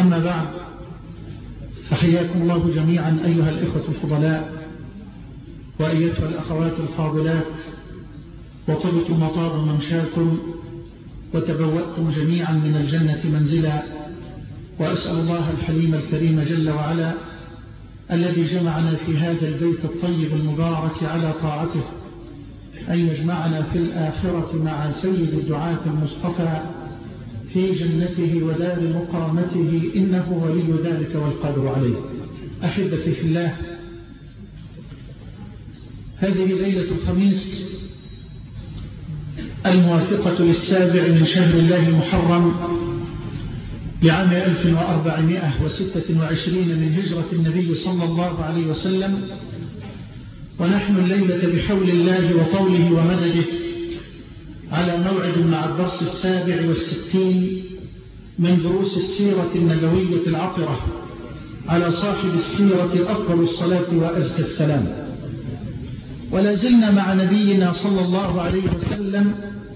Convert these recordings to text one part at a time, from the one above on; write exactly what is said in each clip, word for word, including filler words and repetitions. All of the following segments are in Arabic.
أما بعد، فحياكم الله جميعا أيها الإخوة الفضلاء وأيتها الأخوات الفاضلات، وطبتم وطاب ممشاكم وتبوأتم جميعا من الجنة منزلا. وأسأل الله الحليم الكريم جل وعلا الذي جمعنا في هذا البيت الطيب المبارك على طاعته أن يجمعنا في الآخرة مع سيد الدعاة المصطفى في جنته ودار مقامته، إنه ولي ذلك والقادر عليه. أحبتي في الله، هذه ليلة الخميس الموافقة للسابع من شهر الله محرم لعام ألف وأربعمائة وستة وعشرين من هجرة النبي صلى الله عليه وسلم، ونحن الليلة بحول الله وطوله ومدده على موعد مع الدرس السابع والستين من دروس السيرة النبوية العطرة على صاحب السيرة أفضل الصلاة وأزكى السلام. ولا زلنا مع نبينا صلى الله عليه وسلم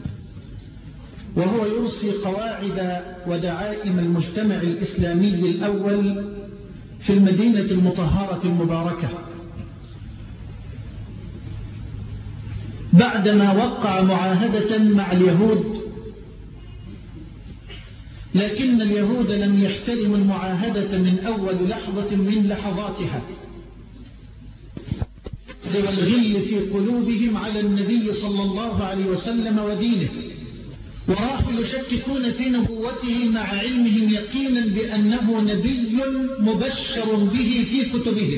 وهو يرسي قواعد ودعائم المجتمع الإسلامي الأول في المدينة المطهرة المباركة، بعدما وقع معاهدة مع اليهود، لكن اليهود لم يحترموا المعاهدة من أول لحظة من لحظاتها، والغل في قلوبهم على النبي صلى الله عليه وسلم ودينه، وراحوا يشككون في نبوته مع علمهم يقينا بأنه نبي مبشر به في كتبهم.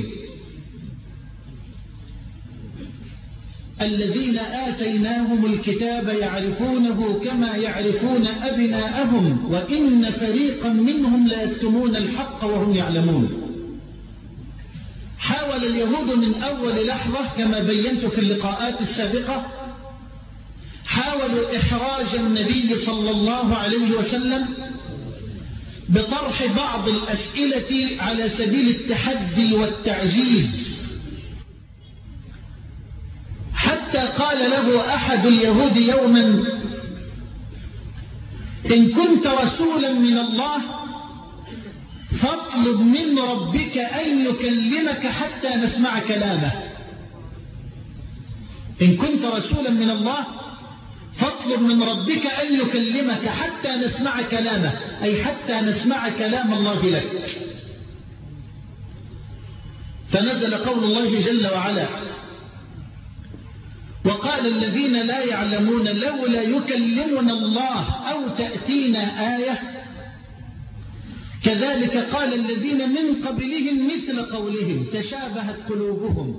الذين آتيناهم الكتاب يعرفونه كما يعرفون أبناءهم وإن فريقا منهم لا يكتمون الحق وهم يعلمون. حاول اليهود من أول لحظة كما بينت في اللقاءات السابقة، حاولوا إحراج النبي صلى الله عليه وسلم بطرح بعض الأسئلة على سبيل التحدي والتعجيز، حتى قال له أحد اليهود يوما: إن كنت رسولا من الله فاطلب من ربك أن يكلمك حتى نسمع كلامه. إن كنت رسولا من الله فاطلب من ربك أن يكلمك حتى نسمع كلامه، أي حتى نسمع كلام الله لك. فنزل قول الله جل وعلا: وقال الذين لا يعلمون لولا يكلمنا الله أو تأتينا آية. كذلك قال الذين من قبلهم مثل قولهم تشابهت قلوبهم.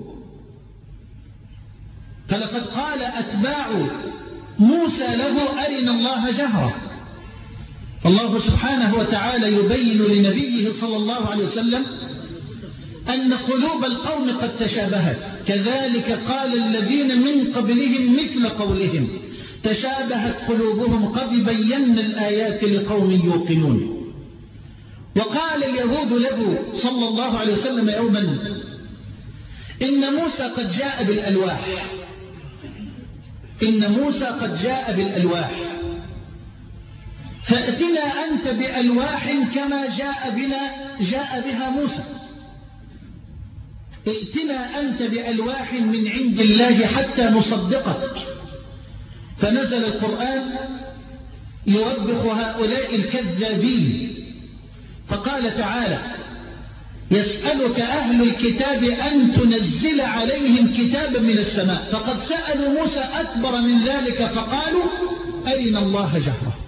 فلقد قال أتباع موسى له أرنا الله جهرة. الله سبحانه وتعالى يبين لنبيه صلى الله عليه وسلم أن قلوب القوم قد تشابهت. كذلك قال الذين من قبلهم مثل قولهم تشابهت قلوبهم قد بينا الآيات لقوم يوقنون. وقال اليهود له صلى الله عليه وسلم يوما: إن موسى قد جاء بالألواح إن موسى قد جاء بالألواح فأتنا أنت بألواح كما جاء بنا جاء بها موسى. ائتنا أنت بألواح من عند الله حتى نصدقك. فنزل القرآن يوبخ هؤلاء الكذابين، فقال تعالى: يسألك أهل الكتاب أن تنزل عليهم كتابا من السماء. فقد سألوا موسى أكبر من ذلك فقالوا: أرنا الله جهرة.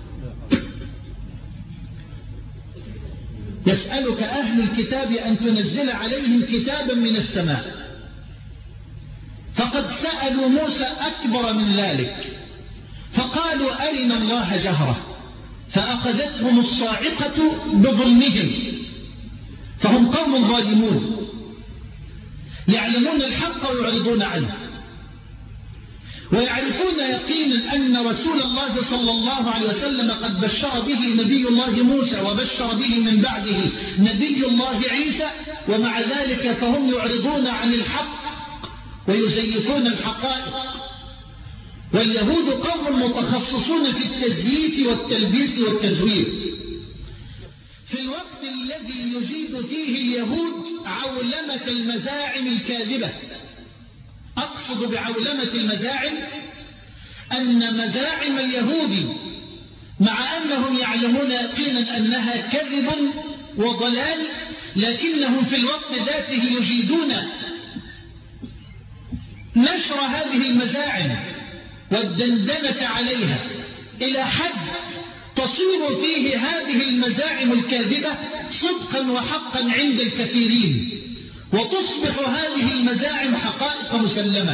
يسألك أهل الكتاب أن تنزل عليهم كتابا من السماء. فقد سألوا موسى أكبر من ذلك فقالوا: أرنا الله جهرة. فأخذتهم الصاعقة بظلمهم، فهم قوم ظالمون يعلمون الحق ويعرضون عنه، ويعرفون يقينا أن رسول الله صلى الله عليه وسلم قد بشر به نبي الله موسى وبشر به من بعده نبي الله عيسى، ومع ذلك فهم يعرضون عن الحق ويزيفون الحقائق. واليهود قوم متخصصون في التزييف والتلبيس والتزوير. في الوقت الوقت الذي يجيد فيه اليهود عولمة المزاعم الكاذبة. أقصد بعولمة المزاعم أن مزاعم اليهود مع أنهم يعلمون يقينا أنها كذب وضلال، لكنهم في الوقت ذاته يجيدون نشر هذه المزاعم والدندنة عليها إلى حد تصير فيه هذه المزاعم الكاذبة صدقا وحقا عند الكثيرين، وتصبح هذه المزاعم حقائق مسلمة.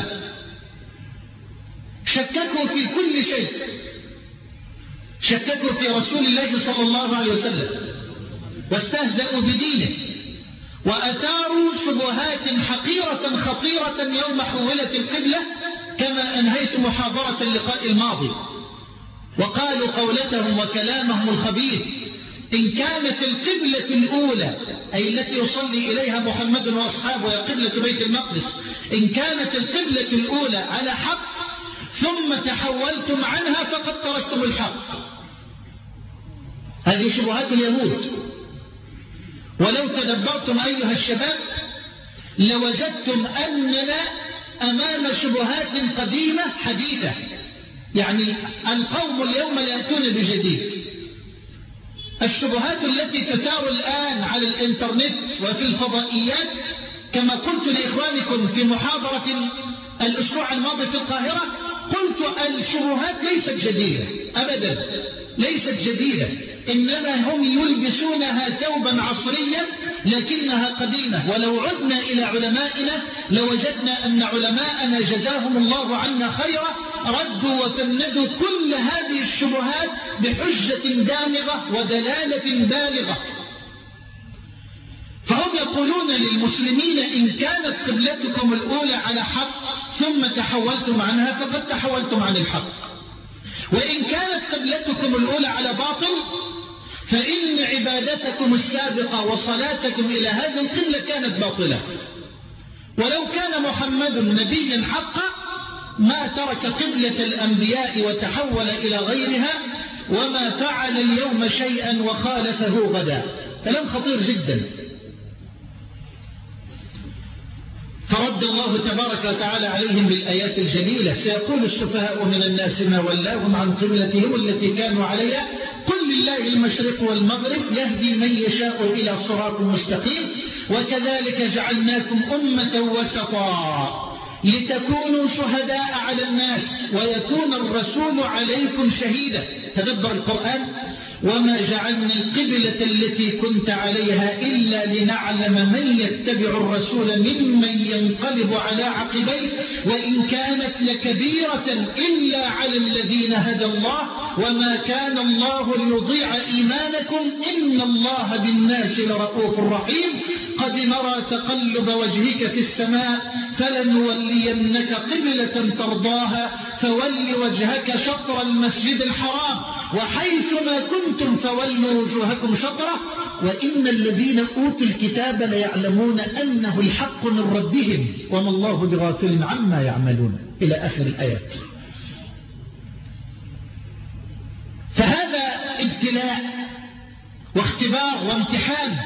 شككوا في كل شيء، شككوا في رسول الله صلى الله عليه وسلم، واستهزأوا بدينه، وأثاروا شبهات حقيرة خطيرة يوم حولت القبلة، كما أنهيت محاضرة اللقاء الماضي. وقالوا قولتهم وكلامهم الخبيث: إن كانت القبلة الأولى أي التي يصلي إليها محمد وأصحابه هي قبلة بيت المقدس، إن كانت القبلة الأولى على حق ثم تحولتم عنها فقد تركتم الحق. هذه شبهات اليهود. ولو تدبرتم أيها الشباب لوجدتم أننا أمام شبهات قديمة حديثة. يعني القوم اليوم لا يأتون بجديد. الشبهات التي تثار الآن على الإنترنت وفي الفضائيات، كما قلت لإخوانكم في محاضرة الأسبوع الماضي في القاهرة، قلت الشبهات ليست جديدة أبدا، ليست جديدة، إنما هم يلبسونها ثوبا عصريا لكنها قديمة. ولو عدنا إلى علمائنا لوجدنا أن علماءنا جزاهم الله عنا خيرا ردوا وفندوا كل هذه الشبهات بحجة دامغة ودلالة بالغة. فهم يقولون للمسلمين: إن كانت قبلتكم الأولى على حق ثم تحولتم عنها فقد تحولتم عن الحق، وإن كانت قبلتكم الأولى على باطل فإن عبادتكم السابقة وصلاتكم إلى هذه القبلة كانت باطلة. ولو كان محمد نبيا حقا ما ترك قبلة الأنبياء وتحول إلى غيرها، وما فعل اليوم شيئا وخالفه غدا. كلام خطير جدا. فرد الله تبارك وتعالى عليهم بالآيات الجليلة: سيقول السفهاء من الناس ما ولاهم عن قبلتهم التي كانوا عليها قل لله المشرق والمغرب يهدي من يشاء إلى صراط مستقيم وكذلك جعلناكم أمة وسطا لتكونوا شهداء على الناس ويكون الرسول عليكم شهيدا. تدبر القرآن: وما جعلنا القبلة التي كنت عليها إلا لنعلم من يتبع الرسول ممن ينقلب على عقبيه وإن كانت لكبيرة إلا على الذين هدى الله وما كان الله ليضيع إيمانكم إن الله بالناس لرؤوف رحيم. قد نرى تقلب وجهك في السماء فلنولينك قبلة ترضاها فول وجهك شطر المسجد الحرام وحيثما كنتم فولوا وجوهكم شطره وإن الذين أوتوا الكتاب ليعلمون أنه الحق من ربهم وما الله بغافل عما يعملون إلى آخر الآيات. فهذا ابتلاء واختبار وامتحان،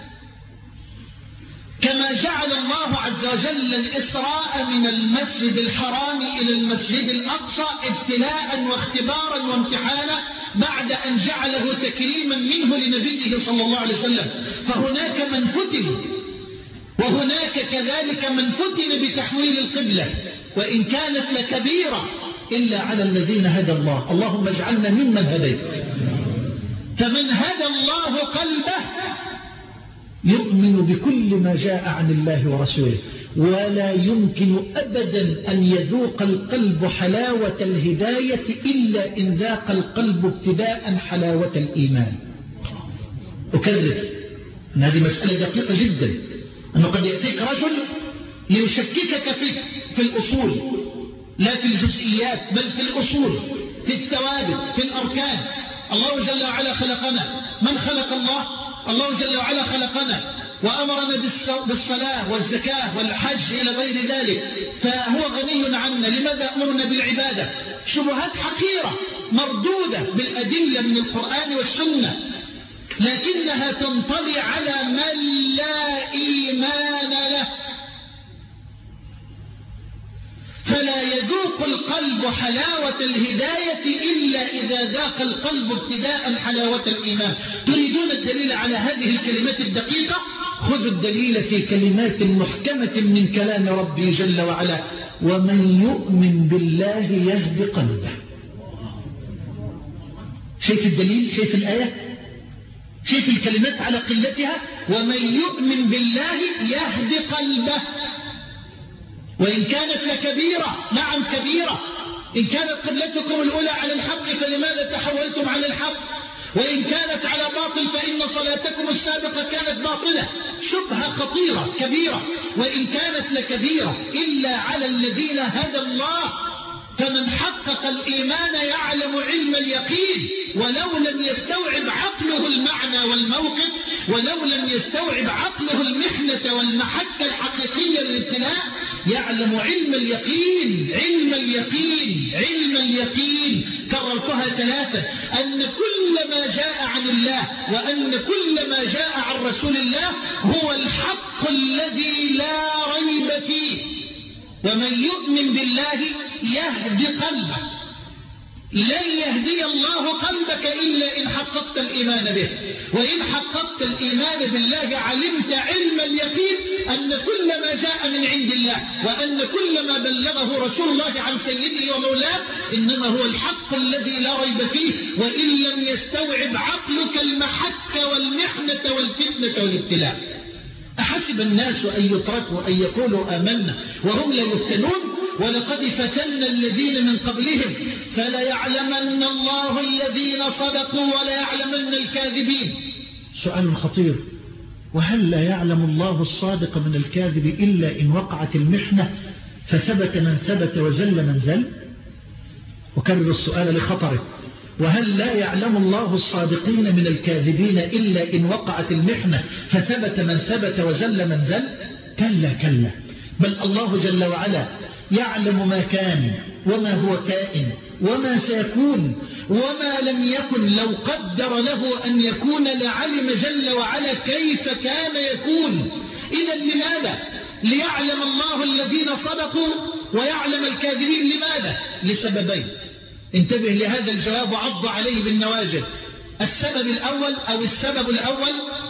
كما جعل الله عز وجل الإسراء من المسجد الحرام إلى المسجد الأقصى ابتلاء واختبارا وامتحانا بعد أن جعله تكريما منه لنبيه صلى الله عليه وسلم. فهناك من فتن وهناك كذلك من فتن بتحويل القبلة وإن كانت لكبيرة إلا على الذين هدى الله. اللهم اجعلنا ممن هديت. فمن هدى الله قلبه يؤمن بكل ما جاء عن الله ورسوله ولا يمكن أبدا أن يذوق القلب حلاوة الهداية إلا إن ذاق القلب ابتداء حلاوة الإيمان. أكرر أن هذه مسألة دقيقة جدا، أنه قد يأتيك رجل ليشككك في, في الأصول لا في الجزئيات بل في الأصول، في الثوابت، في الأركان. الله جل وعلا خلقنا. من خلق الله؟ الله جل وعلا خلقنا وأمرنا بالصلاة والزكاة والحج إلى غير ذلك، فهو غني عنا. لماذا أمرنا بالعبادة؟ شبهات حقيرة مردودة بالأدلة من القرآن والسنة. لكنها تنطلي على من لا إيمان له، فلا يذوق القلب حلاوة الهداية إلا إذا ذاق القلب ابتداء حلاوة الإيمان. تريدون الدليل على هذه الكلمات الدقيقة؟ خذوا الدليل في كلمات محكمة من كلام ربي جل وعلا: ومن يؤمن بالله يهد قلبه. شايف الدليل؟ شايف الآية؟ شايف الكلمات على قلتها؟ ومن يؤمن بالله يهد قلبه. وإن كانت لكبيرة، نعم كبيرة، إن كانت قبلتكم الأولى على الحق فلماذا تحولتم عن الحق؟ وإن كانت على باطل فإن صلاتكم السابقة كانت باطلة. شبهة خطيرة كبيرة. وإن كانت لكبيرة إلا على الذين هدى الله، فمن حقق الإيمان يعلم علم اليقين، ولو لم يستوعب عقله المعنى والموقف، ولو لم يستوعب عقله المحنة والمحكة الحقيقية للابتلاء، يعلم علم اليقين. علم اليقين علم اليقين كررتها ثلاثة: أن كل ما جاء عن الله وأن كل ما جاء عن رسول الله هو الحق الذي لا ريب فيه. ومن يؤمن بالله يهدي قلبه. لن يهدي الله قلبك إلا إن حققت الإيمان به. وإن حققت الإيمان بالله علمت علم اليقين أن كل ما جاء من عند الله وأن كل ما بلغه رسول الله عن سيده ومولاه إنما هو الحق الذي لا ريب فيه. وإن لم يستوعب عقلك المحك والمحنة والفتنة والابتلاء. أحسب الناس أن يتركوا أن يقولوا آمنا وهم لا يفتنون؟ ولقد فتنا الذين من قبلهم فليعلمن الله الذين صدقوا وليعلمن الكاذبين. سؤال خطير: وهل لا يعلم الله الصادق من الكاذب إلا إن وقعت المحنة فثبت من ثبت وزل من زل؟ وكرر السؤال لخطره: وهل لا يعلم الله الصادقين من الكاذبين إلا إن وقعت المحنة فثبت من ثبت وزل من زل؟ كلا كلا، بل الله جل وعلا يعلم ما كان وما هو كائن وما سيكون وما لم يكن. لو قدر له أن يكون لعلم جل وعلا كيف كان يكون. إذا لماذا؟ ليعلم الله الذين صدقوا ويعلم الكاذبين. لماذا؟ لسببين. انتبه لهذا الجواب وعض عليه بالنواجذ. السبب الأول أو السبب الأول: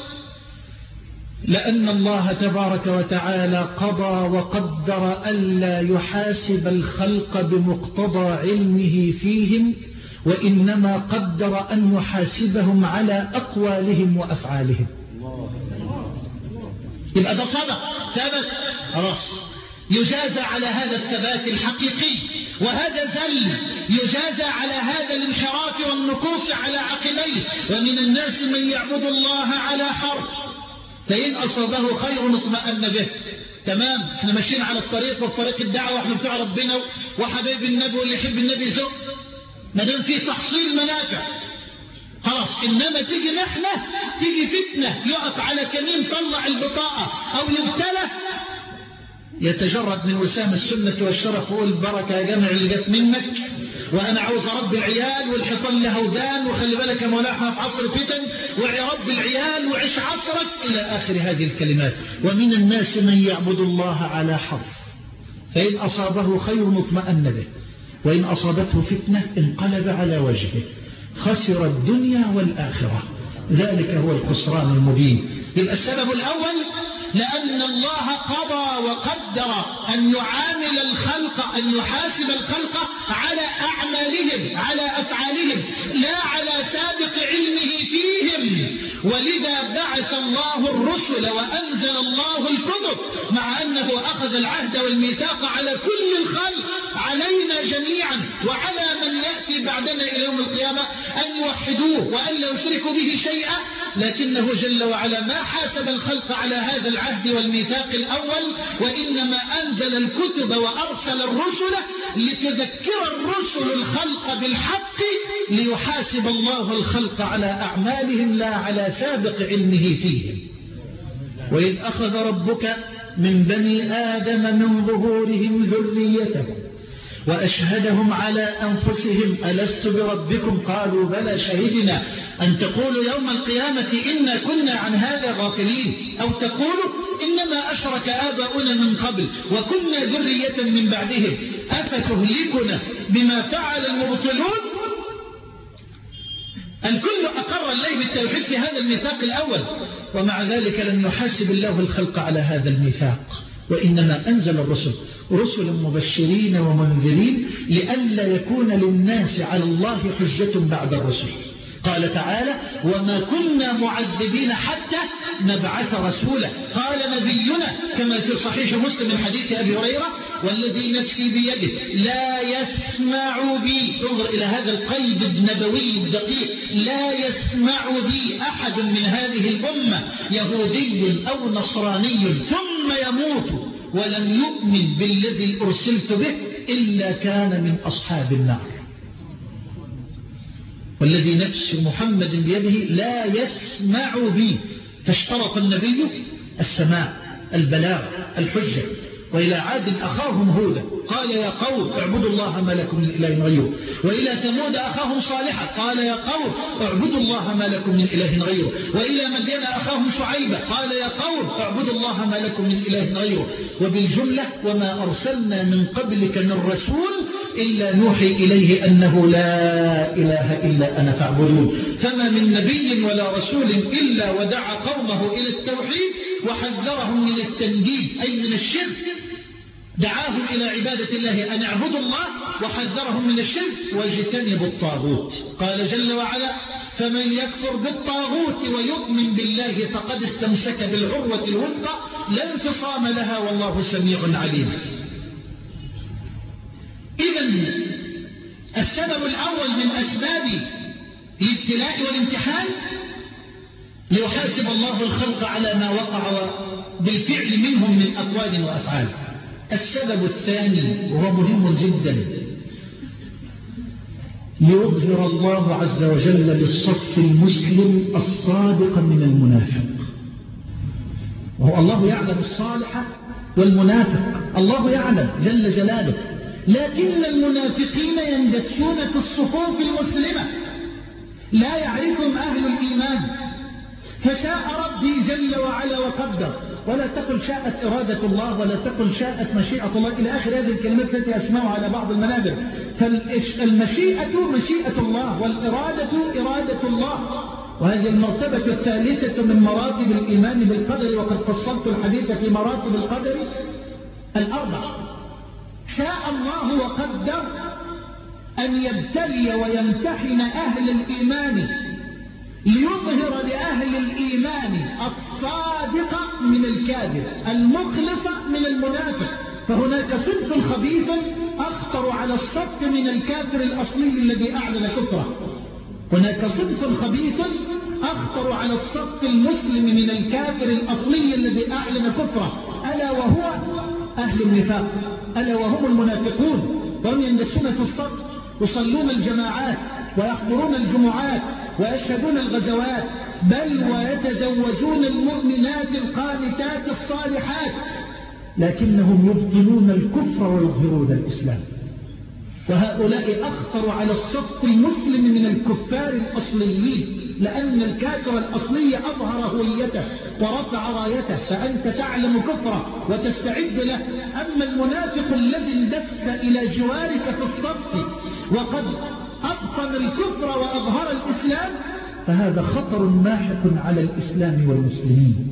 لأن الله تبارك وتعالى قضى وقدر ألا يحاسب الخلق بمقتضى علمه فيهم، وإنما قدر أن يحاسبهم على أقوالهم وأفعالهم. يبقى ده صدق ثبت خلاص، يجازى على هذا الثبات الحقيقي. وهذا زل يجازى على هذا الانحراف والنكوص على عقبيه. ومن الناس من يعبد الله على حرف، فإن أصابه خير اطمأن به. تمام، احنا ماشيين على الطريق والطريق الدعوة، احنا بتوع ربنا وحبايب النبي واللي يحب النبي زق، ما دام في تحصيل منافع خلاص. إنما تيجي محنة، تيجي فتنة، يقف على كمين طلع البطاقة أو يبتلى، يتجرد من وسام السنة والشرف ويقول البركة يا جمع اللي جت منك، وأنا عاوز رب العيال والحيطان له ودان، وخلي بالك يا مولانا احنا في عصر فتن، وعي رب العيال وعيش عصرك، إلى آخر هذه الكلمات. ومن الناس من يعبد الله على حرف، فإن أصابه خير اطمأن به، وإن أصابته فتنة انقلب على وجهه، خسر الدنيا والآخرة، ذلك هو الخسران المبين. يبقى السبب الأول: لأن الله قضى وقدر أن يعامل الخلق، أن يحاسب الخلق على أعمالهم، على أفعالهم، لا على سابق علمه فيهم. ولذا بعث الله الرسل وأنزل الله الكتب، مع أنه أخذ العهد والميثاق على كل الخلق، علينا جميعا وعلى من يأتي بعدنا إلى يوم القيامة، أن يوحدوه وأن لا يشركوا به شيئا. لكنه جل وعلا ما حاسب الخلق على هذا العهد والميثاق الأول، وإنما أنزل الكتب وأرسل الرسل لتذكر الرسل الخلق بالحق، ليحاسب الله الخلق على أعمالهم لا على سابق علمه فيهم. وإذ أخذ ربك من بني آدم من ظهورهم ذريتهم وأشهدهم على أنفسهم ألست بربكم قالوا بلى شهدنا أن تقولوا يوم القيامة إنا كنا عن هذا غافلين أو تقولوا إنما أشرك آباؤنا من قبل وكنا ذرية من بعدهم أفتهلكنا بما فعل المبطلون. الكل أقر الله بالتوحيد في هذا الميثاق الأول، ومع ذلك لم يحاسب الله الخلق على هذا الميثاق، وإنما أنزل الرسل رسل مبشرين ومنذرين لئلا يكون للناس على الله حجة بعد الرسل. قال تعالى وما كنا معذبين حتى نبعث رسولا. قال نبينا كما في صحيح مسلم من حديث أبي هريرة والذي نفسي بيده لا يسمع بي، انظر إلى هذا القيد النبوي الدقيق، لا يسمع بي أحد من هذه الأمة يهودي أو نصراني ثم يموت ولم يؤمن بالذي أرسلت به إلا كان من أصحاب النار. والذي نفس محمد بيده لا يسمع بي، فاشترط النبي السماع البلاغ الحجة. وإلى عاد أخاهم هودا قال يا قوم اعبدوا الله ما لكم من إله غيره، وإلى ثمود أخاهم صالحا قال يا قوم اعبدوا الله ما لكم من إله غيره، وإلى مدين أخاهم شعيبا قال يا قوم اعبدوا الله ما لكم من إله غيره. وبالجملة وما أرسلنا من قبلك من رسول إلا نوحي إليه أنه لا إله إلا أنا فاعبدون. فما من نبي ولا رسول إلا ودعا قومه إلى التوحيد وحذرهم من التنديد أي من الشرك، دعاهم إلى عبادة الله أن اعبدوا الله وحذرهم من الشرك واجتنبوا الطاغوت. قال جل وعلا فمن يكفر بالطاغوت ويؤمن بالله فقد استمسك بالعروة الوثقى لا انفصام لها والله سميع عليم. إذن السبب الأول من أسباب الابتلاء والامتحان ليحاسب الله الخلق على ما وقع بالفعل منهم من أقوال وأفعال. السبب الثاني وهو مهم جدا ليظهر الله عز وجل للصف المسلم الصادق من المنافق. وهو الله يعلم الصالح والمنافق، الله يعلم جل جلاله، لكن المنافقين يندسون في الصفوف المسلمة لا يعرفهم أهل الإيمان. فشاء ربي جل وعلا وقدر، ولا تقل شاءت إرادة الله ولا تقل شاءت مشيئة الله إلى آخر هذه الكلمات التي أسمعها على بعض المنابر. فالمشيئة مشيئة الله والإرادة إرادة الله، وهذه المرتبة الثالثة من مراتب الإيمان بالقدر، وقد فصلت الحديث في مراتب القدر الأربع. شاء الله وقدر أن يبتلي ويمتحن أهل الإيمان ليظهر لأهل الإيمان الصادق من الكاذب، المخلص من المنافق. فهناك صنف خبيث أخطر على الصف من الكافر الأصلي الذي أعلن كفره. هناك صنف خبيث أخطر على الصف المسلم من الكافر الأصلي الذي أعلن كفره، ألا وهو أهل النفاق، ألا وهم المنافقون. وهم يندسون في الصف، يصلون الجماعات ويحضرون الجمعات ويشهدون الغزوات، بل ويتزوجون المؤمنات القانتات الصالحات، لكنهم يبطلون الكفر ويظهرون الإسلام. وهؤلاء أخطر على الصف المسلم من الكفار الأصليين، لأن الكافر الأصلي أظهر هويته ورفع رايته، فأنت تعلم كفره وتستعد له. أما المنافق الذي اندس إلى جوارك في الصف وقد أبطن الكفر وأظهر الإسلام، فهذا خطر ماحق على الإسلام والمسلمين.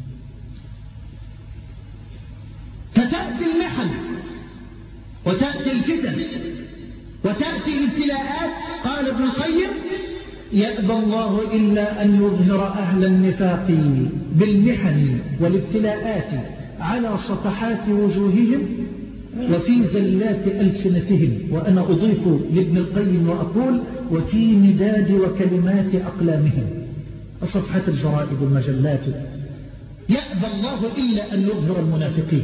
فتأتي المحن وتأتي الفتن وتأتي الابتلاءات. قال ابن القيم يأبى الله إلا أن يظهر أهل النفاق بالمحن والابتلاءات على صفحات وجوههم وفي زلات ألسنتهم. وأنا أضيف لابن القيم وأقول وفي نداد وكلمات أقلامهم، صفحات الجرائد والمجلات. يأبى الله إلا أن يظهر المنافقين،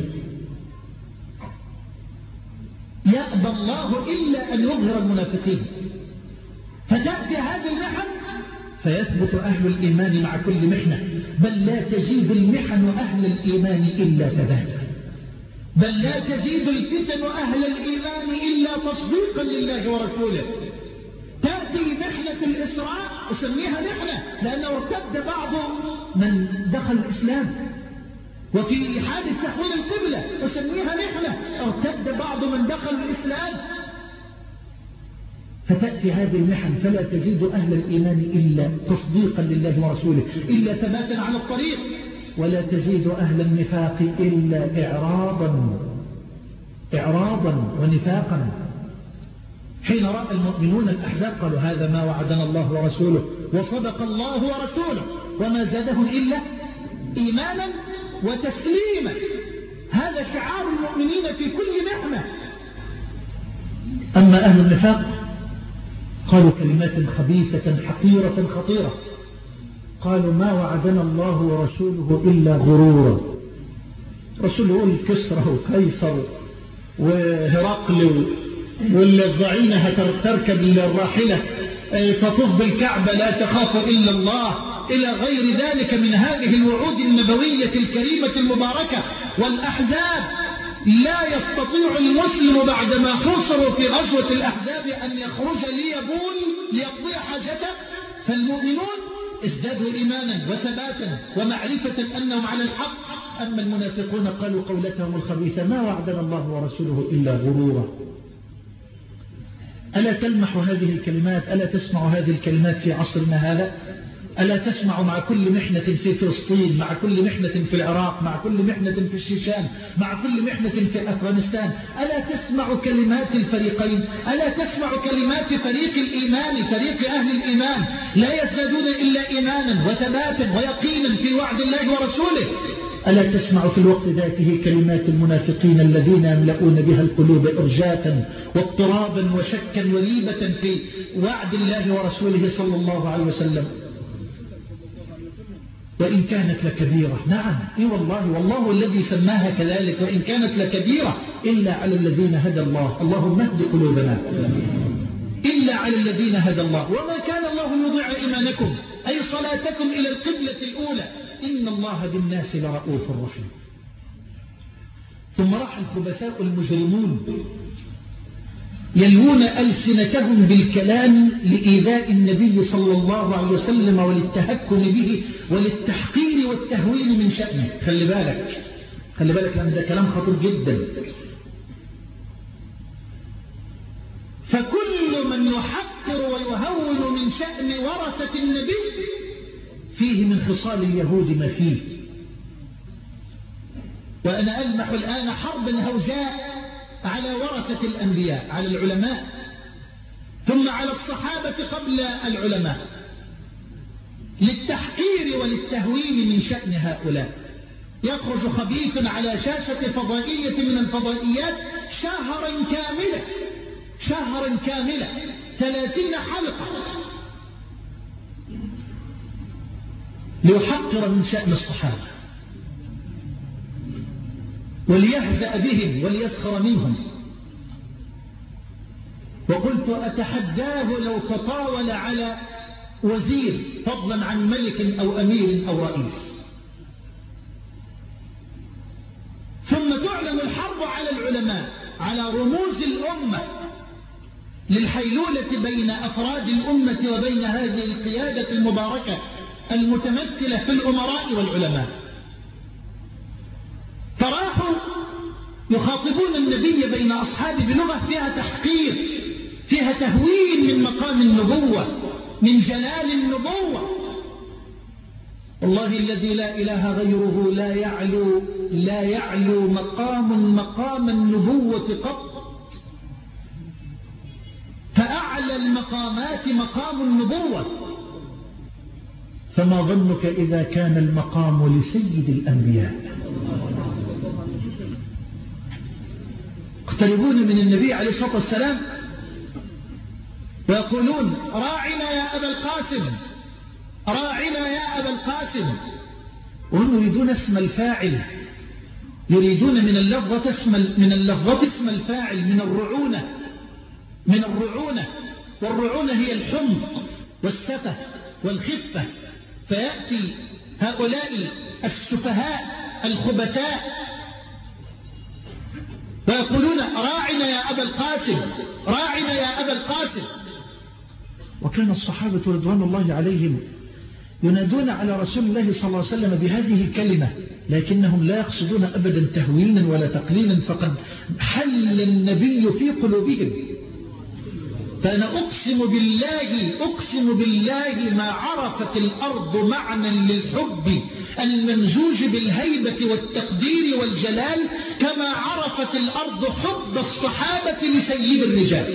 يأبى الله إلا أن يظهر المنافقين. فتأتي هذه المحن فيثبت أهل الإيمان مع كل محنة، بل لا تزيد المحن أهل الإيمان إلا ثباتا. بل لا تزيد الفتن أهل الإيمان إلا تصديقا لله ورسوله. تأتي محنة الإسراء أسميها محنة لأنه ارتد بعض من دخل الإسلام، وفي حادث تحويل القبلة أسميها محنة، ارتد بعض من دخل الإسلام. فتأتي هذه المحن فلا تزيد أهل الإيمان إلا تصديقا لله ورسوله، إلا ثباتا على الطريق، ولا تزيد أهل النفاق إلا إعراضا إعراضا ونفاقا. حين رأى المؤمنون الأحزاب قالوا هذا ما وعدنا الله ورسوله وصدق الله ورسوله، وما زادهم إلا إيمانا وتسليما. هذا شعار المؤمنين في كل نعمة. أما أهل النفاق قالوا كلمات خبيثة حقيرة خطيرة، قالوا ما وعدنا الله ورسوله إلا غرورا. رسوله يقول كسرى وقيصر وهرقل والضعينة هتركب الراحلة تطوف بالكعبة لا تخاف إلا الله، إلى غير ذلك من هذه الوعود النبوية الكريمة المباركة. والأحزاب لا يستطيع المسلم بعدما خسروا في غزوة الأحزاب أن يخرج ليبول ليقضي حاجته. فالمؤمنون ازدادوا إيمانا وثباتا ومعرفة أنهم على الحق. أما المنافقون قالوا قولتهم الخبيثة ما وعدنا الله ورسوله إلا غرورا. ألا تلمح هذه الكلمات؟ ألا تسمع هذه الكلمات في عصرنا هذا؟ ألا تسمع مع كل محنة في فلسطين، مع كل محنة في العراق، مع كل محنة في الشيشان، مع كل محنة في أفغانستان، ألا تسمع كلمات الفريقين؟ ألا تسمع كلمات فريق الإيمان، فريق أهل الإيمان لا يزدادون إلا إيمانا وثباتا ويقينا في وعد الله ورسوله؟ ألا تسمع في الوقت ذاته كلمات المنافقين الذين يملؤون بها القلوب إرجافا واضطرابا وشكا وريبة في وعد الله ورسوله صلى الله عليه وسلم؟ وإن كانت لكبيرة، نعم إيه والله، والله الذي سماها كذلك، وإن كانت لكبيرة إلا على الذين هدى الله. اللهم اهد قلوبنا إلا على الذين هدى الله. وما كان الله يضيع إيمانكم أي صلاتكم إلى القبلة الأولى، إن الله بالناس لرؤوف رحيم. ثم راح الخبثاء المجرمون يلوون ألسنتهم بالكلام لإيذاء النبي صلى الله عليه وسلم وللتهكم به وللتحقير والتهوين من شأنه. خلي بالك خلي بالك لأن ده كلام خطير جدا. فكل من يحقر ويهون من شأن ورثة النبي فيه من خصال اليهود ما فيه. وأنا ألمح الآن حربا هوجاء على ورثة الأنبياء، على العلماء، ثم على الصحابة قبل العلماء، للتحقير وللتهوين من شأن هؤلاء. يخرج خبيث على شاشة فضائية من الفضائيات شهرا كاملة شهرا كاملة ثلاثين حلقة ليحقر من شأن الصحابة وليهزأ بهم وليسخر منهم. وقلت أتحداه لو تطاول على وزير فضلا عن ملك أو أمير أو رئيس. ثم تعلن الحرب على العلماء، على رموز الأمة، للحيلولة بين أفراد الأمة وبين هذه القيادة المباركة المتمثلة في الأمراء والعلماء. فراحوا يخاطبون النبي بين أصحابه بلغة فيها تحقير، فيها تهوين من مقام النبوة، من جلال النبوة. والله الذي لا إله غيره لا يعلو لا يعلو مقام مقام النبوة قط. فأعلى المقامات مقام النبوة. فما ظنك إذا كان المقام لسيد الأنبياء؟ يقتربون من النبي عليه الصلاة والسلام ويقولون راعنا يا أبا القاسم، راعنا يا أبا القاسم. وهم يريدون اسم الفاعل، يريدون من اللفظة اسم من اللفظة اسم الفاعل، من الرعونة من الرعونة والرعونة هي الحمق والسفة والخفة. فيأتي هؤلاء السفهاء الخبثاء ويقولون راعنا يا أبا القاسم، راعنا يا أبا القاسم. وكان الصحابة رضوان الله عليهم ينادون على رسول الله صلى الله عليه وسلم بهذه الكلمة، لكنهم لا يقصدون أبدا تهوينا ولا تقليلا، فقد حل النبي في قلوبهم. فأنا أقسم بالله أقسم بالله ما عرفت الأرض معنى للحب الممزوج بالهيبة والتقدير والجلال كما عرفت الأرض حب الصحابة لسيد الرجال.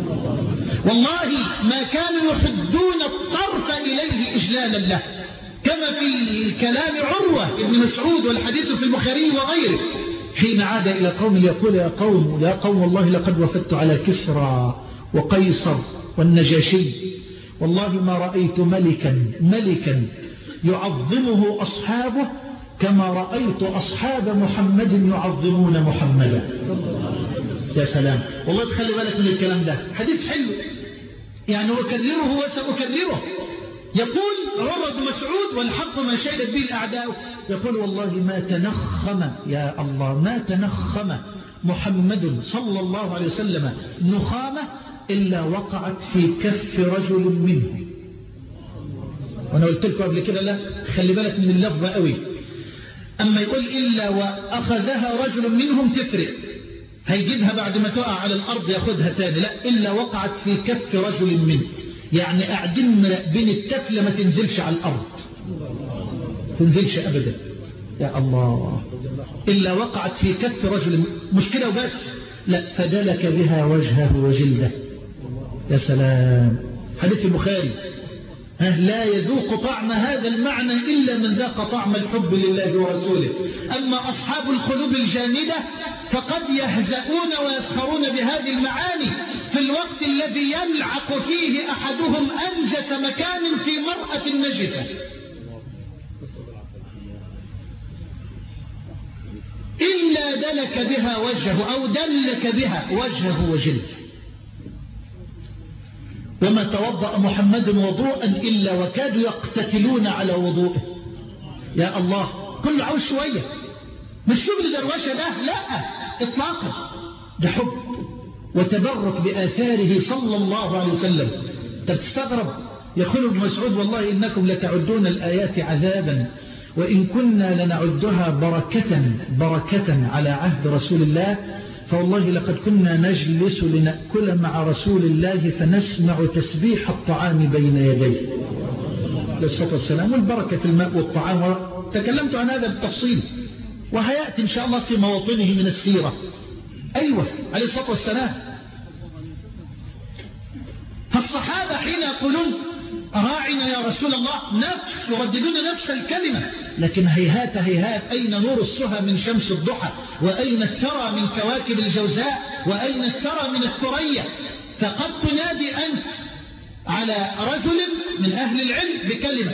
والله ما كانوا يحدون الطرف إليه إجلالا له، كما في كلام عروة ابن مسعود والحديث في البخاري وغيره حين عاد إلى قوم ليقول يا قوم يا قوم والله لقد وفدت على كسرى وقيصر والنجاشي، والله ما رأيت ملكا ملكا يعظمه أصحابه كما رأيت أصحاب محمد يعظمون محمدا. يا سلام، والله تخلي بالك من الكلام ده، حديث حلو يعني أكرره وسأكرره. يقول عروة بن مسعود والحق ما شهدت به الأعداء، يقول والله ما تنخم يا الله ما تنخم محمد صلى الله عليه وسلم نخامة إلا وقعت في كف رجل منه. وأنا قلت لكم قبل كده لا خلي بالك من اللفظة قوي، أما يقول إلا وأخذها رجل منهم تفرق، هيجيبها بعد ما تقع على الأرض ياخدها تاني، لا إلا وقعت في كف رجل منه، يعني قاعدين مراقبين التفلة ما تنزلش على الأرض، تنزلش أبدا. يا الله، إلا وقعت في كف رجل، مشكلة وبس، لا فدلك بها وجهه وجلده. يا سلام، حديث البخاري لا يذوق طعم هذا المعنى إلا من ذاق طعم الحب لله ورسوله. أما أصحاب القلوب الجامدة فقد يهزؤون ويسخرون بهذه المعاني في الوقت الذي يلعق فيه أحدهم أنجس مكان في مرأة نجسة. إلا دلك بها وجهه أو دلك بها وجهه وجلده. وما توضأ محمد وضوءا إلا وكادوا يقتتلون على وضوءه. يا الله، كل عاوز شوية، مش شغل دروشة ده، لا إطلاقا، ده حب وتبرك بآثاره صلى الله عليه وسلم. تستغرب يقول ابن مسعود والله إنكم لتعدون الآيات عذابا وإن كنا لنعدها بركة بركة على عهد رسول الله، فوالله لقد كنا نجلس لنأكل مع رسول الله فنسمع تسبيح الطعام بين يديه للصلاة والسلام، والبركة في الماء والطعام. تكلمت عن هذا بالتفصيل وهيأتي إن شاء الله في مواطنه من السيرة. أيوة عليه الصلاة والسلام. فالصحابة حين يقولون راعنا يا رسول الله نفس يرددون نفس الكلمة، لكن هيهات هيهات أين نور السهى من شمس الضحى، وأين الثرى من كواكب الجوزاء، وأين الثرى من الثريا. فقد تنادي أنت على رجل من أهل العلم بكلمة،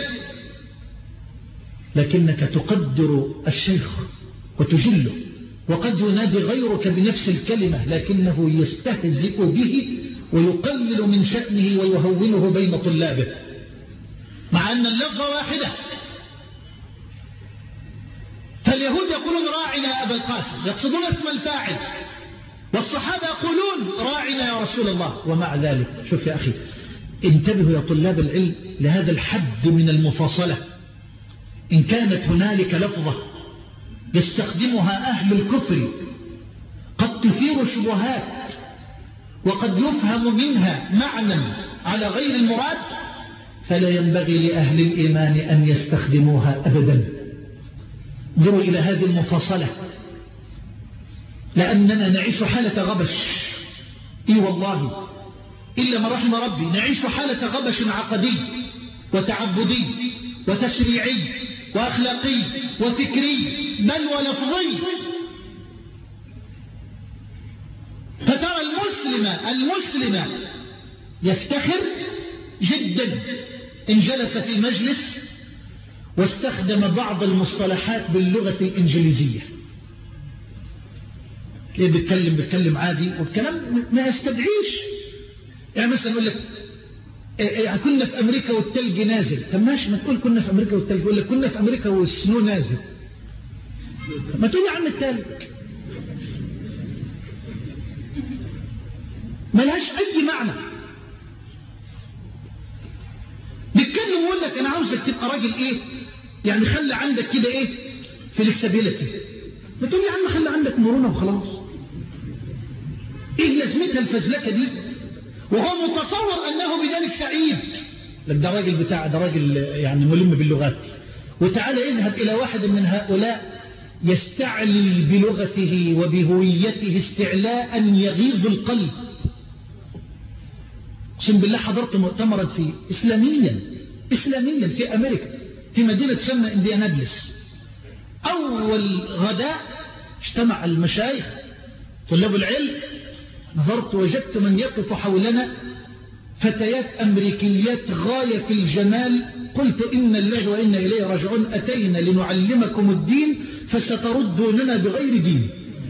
لكنك تقدر الشيخ وتجله، وقد ينادي غيرك بنفس الكلمة لكنه يستهزئ به ويقلل من شأنه ويهونه بين طلابه، مع أن اللفظة واحدة. فاليهود يقولون راعنا يا أبا القاسم، يقصدون اسم الفاعل، والصحابة يقولون راعنا يا رسول الله. ومع ذلك شوف يا أخي، انتبهوا يا طلاب العلم لهذا الحد من المفاصلة. إن كانت هنالك لفظة يستخدمها أهل الكفر قد تثير شبهات وقد يفهم منها معنى على غير المراد، فلا ينبغي لأهل الإيمان أن يستخدموها أبدا. انظروا إلى هذه المفاصلة، لأننا نعيش حالة غبش، إي والله إلا ما رحم ربي، نعيش حالة غبش عقدي وتعبدي وتشريعي وأخلاقي وفكري بل ولفظي. فترى المسلم المسلم يفتخر جدا إن جلس في مجلس واستخدم بعض المصطلحات باللغة الإنجليزية. ليه بيتكلم بيتكلم عادي والكلام ما يستدعيش. يعني مثلا يقول لك يعني كنا في أمريكا والتلج نازل، طب ماشي ما تقول كنا في أمريكا والتلج، يقول لك كنا في أمريكا والسنو نازل، ما تقول يا عم التلج. ملهاش أي معنى. بيتكلم ويقول لك أنا عاوزك تبقى راجل إيه، يعني خلي عندك كده إيه فلكسبيلتي. ما تقول يا عم خلي عندك مرونة وخلاص. إيه لازمتها الفزلكة دي وهو متصور أنه بذلك سعيد؟ لك ده راجل بتاع، ده راجل يعني ملم باللغات. وتعالى اذهب إلى واحد من هؤلاء يستعلي بلغته وبهويته استعلاء يغيظ القلب. اقسم بالله حضرت مؤتمرا في إسلاميا إسلاميا في أمريكا في مدينة تسمى إنديانابلس. أول غداء اجتمع المشايخ طلاب العلم، نظرت وجدت من يقف حولنا فتيات أمريكيات غاية في الجمال. قلت إن الله وإنا إليه راجعون، أتينا لنعلمكم الدين فستردوننا بغير دين.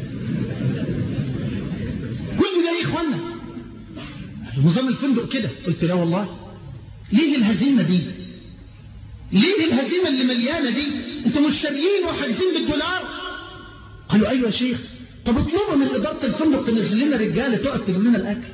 كل ده يا إخوانا نظام الفندق كده. قلت لا والله، ليه الهزيمة دي؟ ليه الهزيمة اللي مليانة دي؟ انتم مش شاريين وحاجزين بالدولار؟ قالوا أيوة يا شيخ. طب اطلبوا من إدارة الفندق تنزل لنا رجالة تقف تجيب لنا الأكل.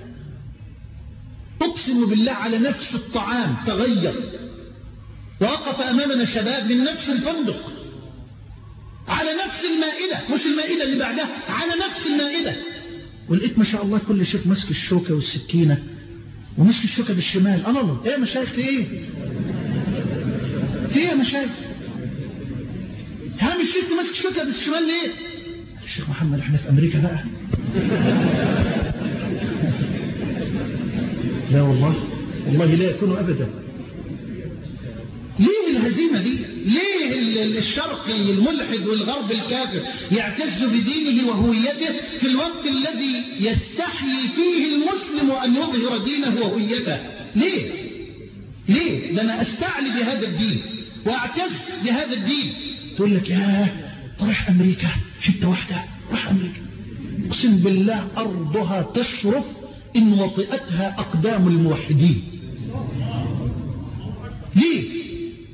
أقسم بالله على نفس الطعام تغير، ووقف أمامنا شباب من نفس الفندق على نفس المائدة، مش المائدة اللي بعدها، على نفس المائدة. ولقيت ما شاء الله كل شيخ ماسك الشوكة والسكينة وماسك الشوكة بالشمال. أنا الله إيه يا مشايخ في إيه؟ في إيه يا مشايخ؟ ها مش الشيخ ماسك الشوكة بالشمال ليه؟ الشيخ محمد احنا في أمريكا بقى. لا والله والله لا يكون أبدا. ليه الهزيمة دي؟ ليه الشرقي الملحد والغرب الكافر يعتز بدينه وهويته في الوقت الذي يستحيي فيه المسلم أن يظهر دينه وهويته؟ ليه؟ ليه؟ لأنا أستعلي بهذا الدين وأعتز بهذا الدين. تقول لك يا تروح أمريكا حتة واحدة، روح أمريكا أقسم بالله أرضها تشرف إن وطئتها أقدام الموحدين. ليه؟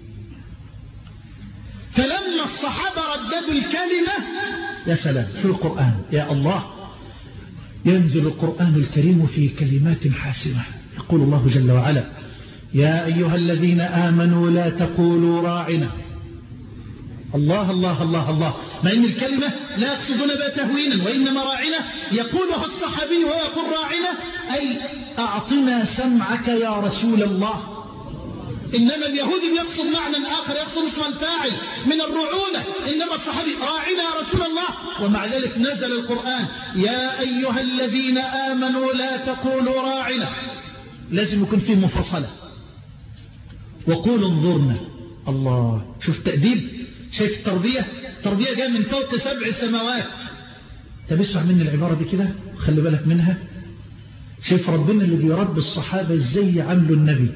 فلما الصحابة رددوا الكلمة يا سلام في القرآن يا الله ينزل القرآن الكريم في كلمات حاسمة. يقول الله جل وعلا يا أيها الذين آمنوا لا تقولوا راعنا. الله الله الله الله. ما إن الكلمة لا يقصدون بها تهوينا، وإنما راعنا يقولها الصحابي ويقول راعنا أي أعطنا سمعك يا رسول الله. إنما اليهودي يقصد معنى آخر، يقصد اسم الفاعل من الرعونة، إنما الصحابي راعنا يا رسول الله. ومع ذلك نزل القرآن يا أيها الذين آمنوا لا تقولوا راعنا. لازم يكون فيه مفصلة. وقولوا انظرنا. الله شوف تأديب، شايف التربية، التربية جاء من فوق سبع سماوات. طب اسمع مني العبارة دي كده خلي بالك منها. شايف ربنا اللي بيربي الصحابة ازاي يعاملوا النبي،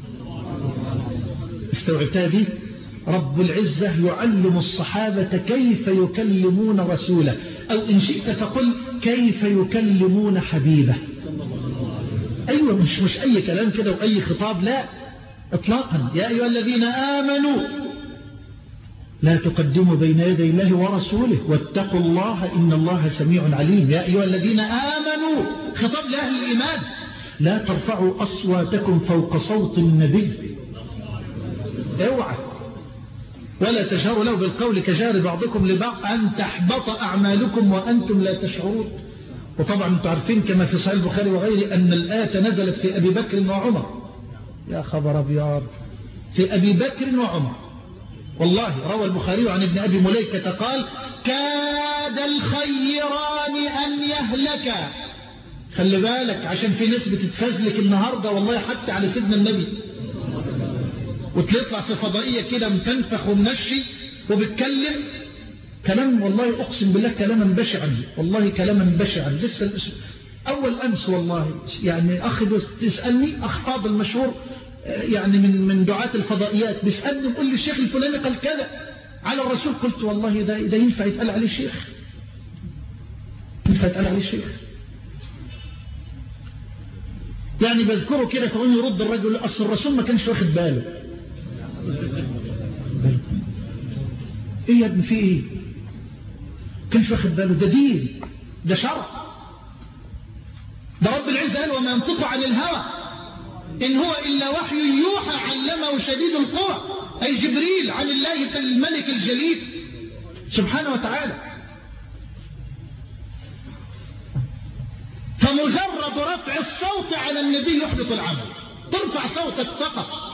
استوعبتها دي؟ رب العزة يعلم الصحابة كيف يكلمون رسوله، أو إن شئت فقل كيف يكلمون حبيبه. أيوة مش مش أي كلام كده وأي خطاب، لا إطلاقا. يا أيها الذين آمنوا لا تقدموا بين يدي الله ورسوله واتقوا الله إن الله سميع عليم. يا أيها الذين آمنوا خطاب لأهل الإيمان لا ترفعوا أصواتكم فوق صوت النبي. اوعى ولا تجهروا له بالقول كجار بعضكم لبعض أن تحبط أعمالكم وأنتم لا تشعرون. وطبعا انتم عارفين كما في صحيح البخاري وغيره أن الآية نزلت في أبي بكر وعمر. يا خبر أبيض، في أبي بكر وعمر. والله روى البخاري عن ابن أبي مليكة قال كاد الخيران أن يهلك. خلي بالك عشان في ناس بتتفزلك النهاردة والله حتى على سيدنا النبي، وتطلع في فضائية كده متنفخ ومنشي وبتكلم كلام والله أقسم بالله كلاما بشعا، والله كلاما بشعا. لسه أول أمس والله يعني أخي تسألني أخ فاضل مشهور يعني من من دعاة الفضائيات بيسألني يقول لي الشيخ الفلاني قال كذا على الرسول. قلت والله ده ده ينفع يتقال عليه شيخ؟ ينفع يتقال عليه شيخ؟ يعني بذكره كده فقول يرد الرجل أصل الرسول ما كانش واخد باله. ايه يا ابن في ايه؟ كانش واخد باله، ده دين، ده شرع، ده رب رب العزة قال وما ينطق عن الهوى إن هو إلا وحي يوحى علمه شديد القوى، أي جبريل عن الله الملك الجليل سبحانه وتعالى. فمجرد رفع الصوت على النبي يحبط العمل. ترفع صوتك فقط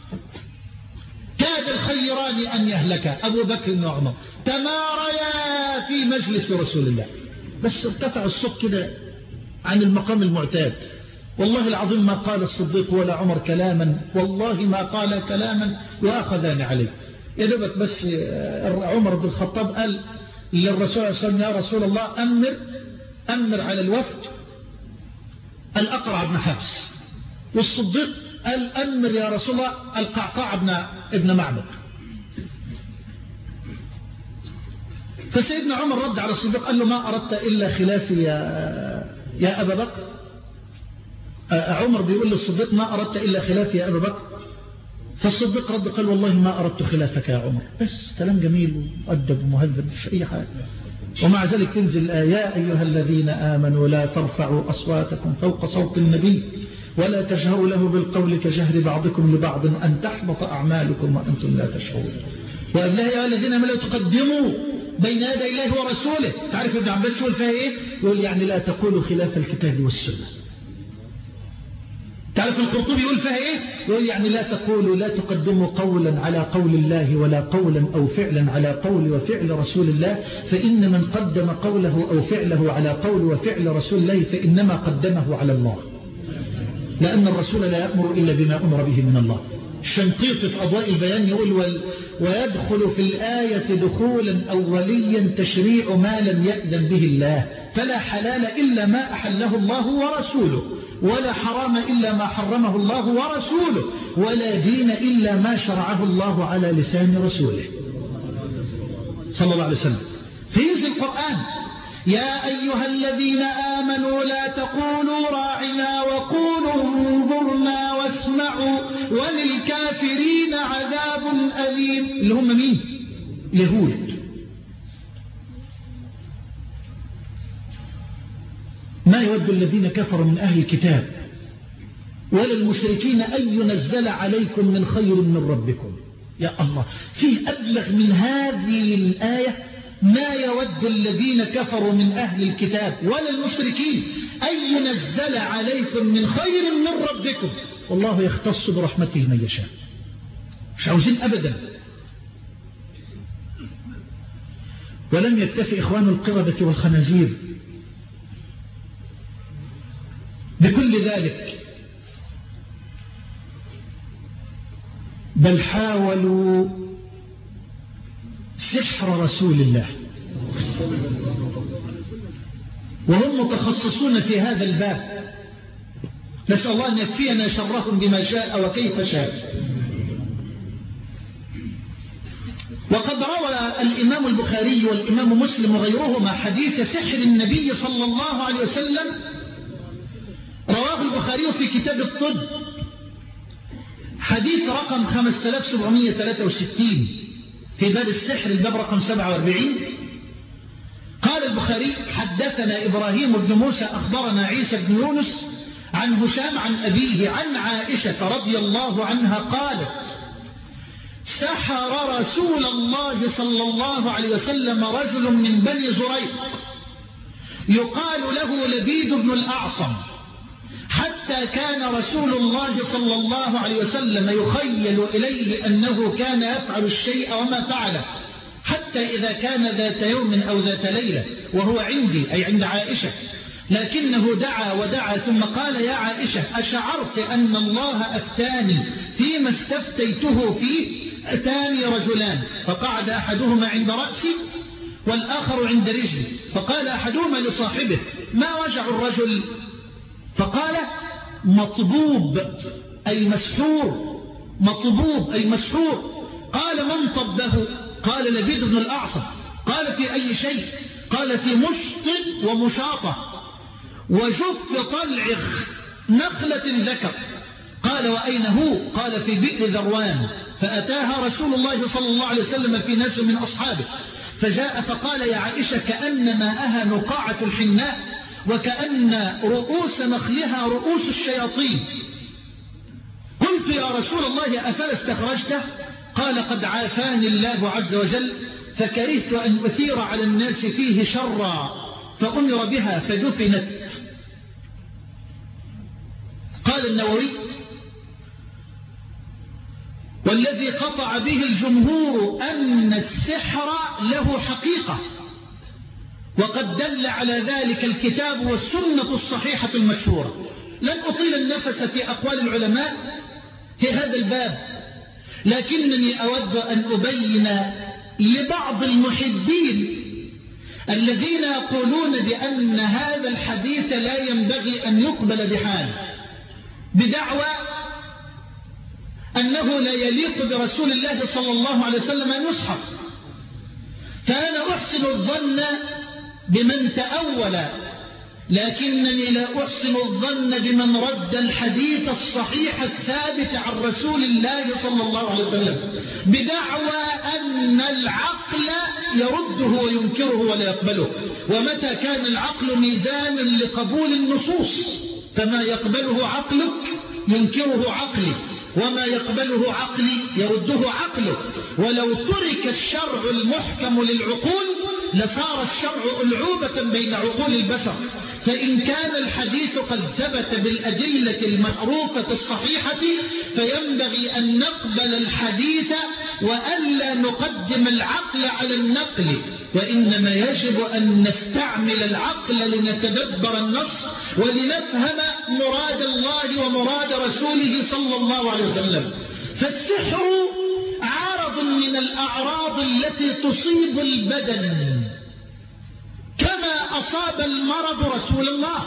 كاد الخيران أن يهلك أبو بكر وعمر تماريا في مجلس رسول الله، بس ارتفع الصوت كده عن المقام المعتاد. والله العظيم ما قال الصديق ولا عمر كلاما، والله ما قال كلاما يأخذان عليه. يا دوبك بس عمر بن الخطاب قال للرسول صلى الله عليه وسلم يا رسول الله أمر أمر على الوفد الأقرع بن حفص، والصديق قال أمر يا رسول الله القعقاع بن ابن معبد. فسيدنا عمر رد على الصديق قال له ما أردت إلا خلافي يا, يا أبا بكر. عمر بيقول للصديق ما أردت إلا خلافي يا أبا بكر، فالصديق رد قال والله ما أردت خلافك يا عمر. بس كلام جميل ومؤدب ومهذب في أي حاجة. ومع ذلك تنزل يا أيها الذين آمنوا لا ترفعوا أصواتكم فوق صوت النبي ولا تجهروا له بالقول كجهر بعضكم لبعض أن تحبط أعمالكم وأنتم لا تشعرون. وقال يا أيها الذين آمنوا لا تقدموا بين يدي الله ورسوله. تعرف ابن عباس يقول فيها إيه؟ يقول يعني لا تقولوا خلاف الكتاب والسنة. تعرف القرطبي يقول فيها إيه؟ يقول يعني لا تقولوا لا تقدموا قولا على قول الله ولا قولا أو فعلا على قول وفعل رسول الله، فإن من قدم قوله أو فعله على قول وفعل رسول الله فإنما قدمه على الله، لأن الرسول لا يأمر إلا بما أمر به من الله. الشنقيطي في أضواء البيان يقول ويدخل في الآية دخولا أوليا تشريع ما لم يأذن به الله، فلا حلال إلا ما أحله الله ورسوله، ولا حرام إلا ما حرمه الله ورسوله، ولا دين إلا ما شرعه الله على لسان رسوله صلى الله عليه وسلم. في القرآن يا أيها الذين آمنوا لا تقولوا راعنا وقولوا انظرنا واسمعوا وللكافرين عذاب أليم. اللي هم مين؟ يهود. ما يود الذين كفروا من أهل الكتاب ولا المشركين أن ينزل عليكم من خير من ربكم. يا الله، فيه أبلغ من هذه الآية ما يود الذين كفروا من أهل الكتاب ولا المشركين أن ينزل عليكم من خير من ربكم، والله يختص برحمته من يشاء. مش عاوزين أبدا. ولم يكتفي إخوان القردة والخنازير بكل ذلك، بل حاولوا سحر رسول الله، وهم متخصصون في هذا الباب. نسأل الله أن يكفينا شرهم بما شاء وكيف شاء. وقد روى الإمام البخاري والإمام مسلم وغيرهما حديث سحر النبي صلى الله عليه وسلم. رواه البخاري في كتاب الطب حديث رقم خمسة آلاف وسبعمائة وثلاثة وستين في باب السحر الباب رقم سبعة وأربعين. قال البخاري حدثنا إبراهيم بن موسى أخبرنا عيسى بن يونس عن هشام عن أبيه عن عائشة رضي الله عنها قالت سحر رسول الله صلى الله عليه وسلم رجل من بني زريق يقال له لبيد بن الأعصم، حتى كان رسول الله صلى الله عليه وسلم يخيل إليه أنه كان يفعل الشيء وما فعله، حتى إذا كان ذات يوم أو ذات ليلة وهو عندي أي عند عائشة، لكنه دعا ودعا ثم قال يا عائشة أشعرت أن الله أفتاني فيما استفتيته فيه؟ أتاني رجلان فقعد أحدهما عند رأسي والآخر عند رجلي، فقال أحدهما لصاحبه ما وجع الرجل؟ فقال مطبوب أي مسحور، مطبوب أي مسحور. قال من طبه؟ قال لبيد بن الأعصم. قال في أي شيء؟ قال في مشط ومشاطة وجف طلع نخلة ذكر. قال وأين هو؟ قال في بئر ذروان. فأتاها رسول الله صلى الله عليه وسلم في ناس من أصحابه، فجاء فقال يا عائشة كأن ماءها نقاعة الحناء وكأن رؤوس نخلها رؤوس الشياطين. قلت يا رسول الله أفلا استخرجته؟ قال قد عافاني الله عز وجل فكرهت أن أثير على الناس فيه شرا فأمر بها فدفنت. قال النووي والذي قطع به الجمهور أن السحر له حقيقة، وقد دل على ذلك الكتاب والسنة الصحيحة المشهورة. لن أطيل النفس في أقوال العلماء في هذا الباب، لكنني أود أن أبين لبعض المحبين الذين يقولون بأن هذا الحديث لا ينبغي أن يقبل بحال، بدعوى أنه لا يليق برسول الله صلى الله عليه وسلم أن يصحف. فأنا أحسن الظن بمن تأول، لكنني لا أحسن الظن بمن رد الحديث الصحيح الثابت عن رسول الله صلى الله عليه وسلم بدعوى أن العقل يرده وينكره ولا يقبله. ومتى كان العقل ميزانا لقبول النصوص فما يقبله عقلك ينكره عقلي، وما يقبله عقلي يرده عقله. ولو ترك الشرع المحكم للعقول لصار الشرع ألعوبة بين عقول البشر. فإن كان الحديث قد ثبت بالأدلة المعروفة الصحيحة فينبغي أن نقبل الحديث وألا نقدم العقل على النقل، وإنما يجب أن نستعمل العقل لنتدبر النص ولنفهم مراد الله ومراد رسوله صلى الله عليه وسلم. فالسحر عرض من الأعراض التي تصيب البدن كما أصاب المرض رسول الله،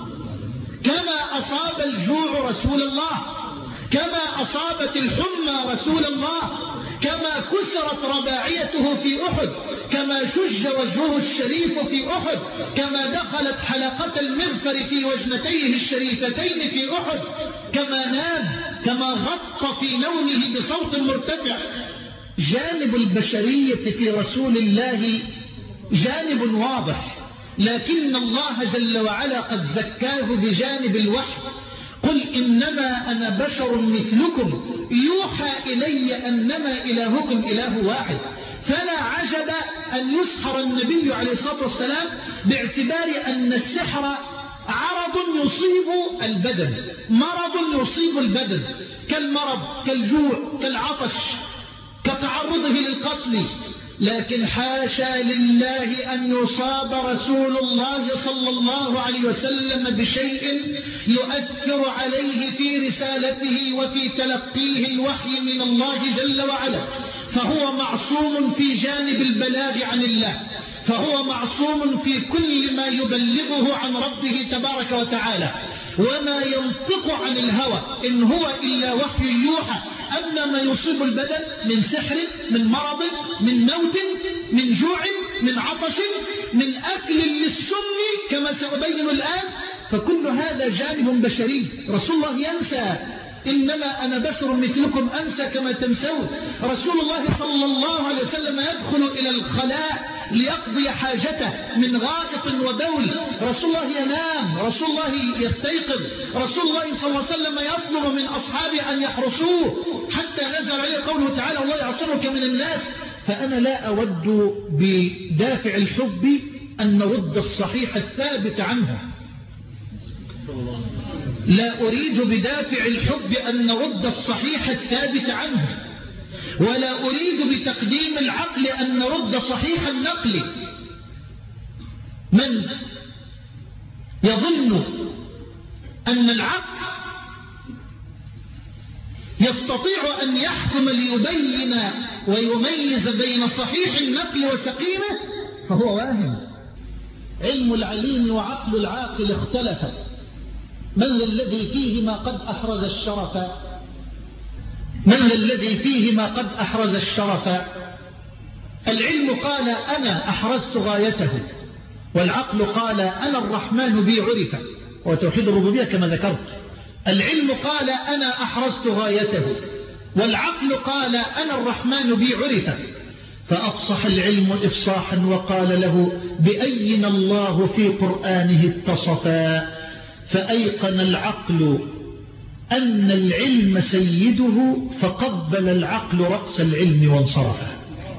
كما أصاب الجوع رسول الله، كما أصابت الحمى رسول الله، كما كسرت رباعيته في أحد، كما شج وجهه الشريف في أحد، كما دخلت حلقة المغفر في وجنتيه الشريفتين في أحد، كما نام، كما غط في نومه بصوت مرتفع. جانب البشرية في رسول الله جانب واضح، لكن الله جل وعلا قد زكاه بجانب الوحي. قل إنما أنا بشر مثلكم يوحى إلي أنما إلهكم إله واحد. فلا عجب أن يسحر النبي عليه الصلاة والسلام باعتبار أن السحر عرض يصيب البدن، مرض يصيب البدن كالمرض كالجوع كالعطش كتعرضه للقتل. لكن حاشا لله أن يصاب رسول الله صلى الله عليه وسلم بشيء يؤثر عليه في رسالته وفي تلقيه الوحي من الله جل وعلا، فهو معصوم في جانب البلاغ عن الله، فهو معصوم في كل ما يبلغه عن ربه تبارك وتعالى، وما ينطق عن الهوى إن هو إلا وحي يوحى. أما ما يصيب البدن من سحر، من مرض، من موت، من جوع، من عطش، من أكل للسم كما سأبين الآن، فكل هذا جانب بشري. رسول الله ينسى، إنما أنا بشر مثلكم أنسى كما تنسون. رسول الله صلى الله عليه وسلم يدخل إلى الخلاء ليقضي حاجته من غائط وبول، رسول الله ينام، رسول الله يستيقظ، رسول الله صلى الله عليه وسلم يطلب من أصحابه أن يحرسوه حتى نزل عليه قوله تعالى الله يعصمك من الناس. فأنا لا أود بدافع الحب أن نرد الصحيح الثابت عنه، لا أريد بدافع الحب أن نرد الصحيح الثابت عنه، ولا أريد بتقديم العقل أن نرد صحيح النقل. من يظن أن العقل يستطيع أن يحكم ليبين ويميز بين صحيح النقل وسقيمه فهو واهم. علم العليم وعقل العاقل اختلفا، من الذي فيهما قد أحرز الشرف؟ من الذي فيهما قد أحرز الشرف؟ العلم قال أنا أحرزت غايته، والعقل قال أنا الرحمن بي عرف، وتوحيد الربوبية كما ذكرت. العلم قال أنا أحرزت غايته، والعقل قال أنا الرحمن بي عرف. فأفصح العلم إفصاحا وقال له بأين الله في قرآنه اتصفا فأيقن العقل أن العلم سيده فقبل العقل رأس العلم وانصرفا.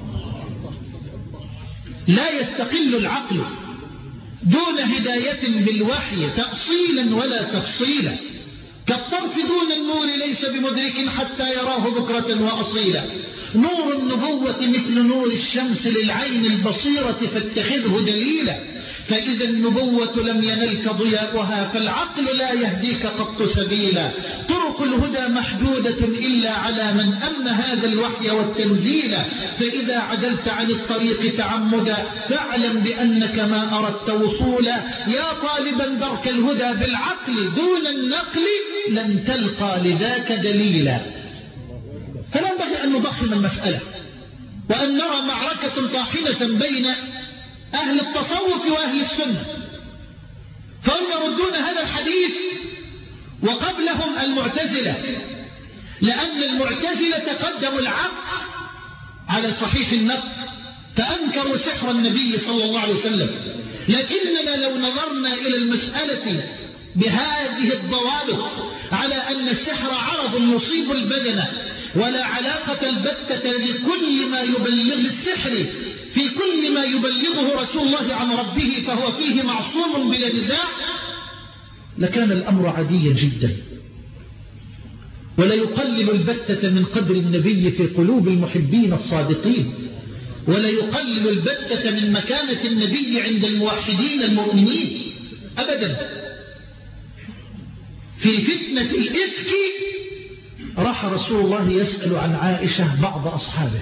لا يستقل العقل دون هداية بالوحي تأصيلا ولا تفصيلا، كالطرف دون النور ليس بمدرك حتى يراه بكرة وأصيلا. نور النبوة مثل نور الشمس للعين البصيرة فاتخذه دليلا، فإذا النبوة لم ينلك ضياؤها فالعقل لا يهديك قط سبيلا. طرق الهدى محدودة إلا على من أمن هذا الوحي والتنزيل، فإذا عدلت عن الطريق تعمدا فاعلم بأنك ما أردت وصولا. يا طالبا درك الهدى بالعقل دون النقل لن تلقى لذاك دليلا. فلا ينبغي أن نضخم المسألة وأن نرى معركة طاحنة بين أهل التصوف وأهل السنة، فهم يردون هذا الحديث وقبلهم المعتزلة، لأن المعتزلة قدموا العقل على صحيح النقل فأنكروا سحر النبي صلى الله عليه وسلم. لكننا لو نظرنا إلى المسألة بهذه الضوابط على أن السحر عرض يصيب البدن ولا علاقة البتة لكل ما يبلغ السحر في كل ما يبلغه رسول الله عن ربه فهو فيه معصوم بلا نزاع، لكان الأمر عاديا جدا، ولا يقلل البتة من قدر النبي في قلوب المحبين الصادقين، ولا يقلل البتة من مكانة النبي عند الموحدين المؤمنين أبدا. في فتنة الإفك راح رسول الله يسأل عن عائشة بعض أصحابه.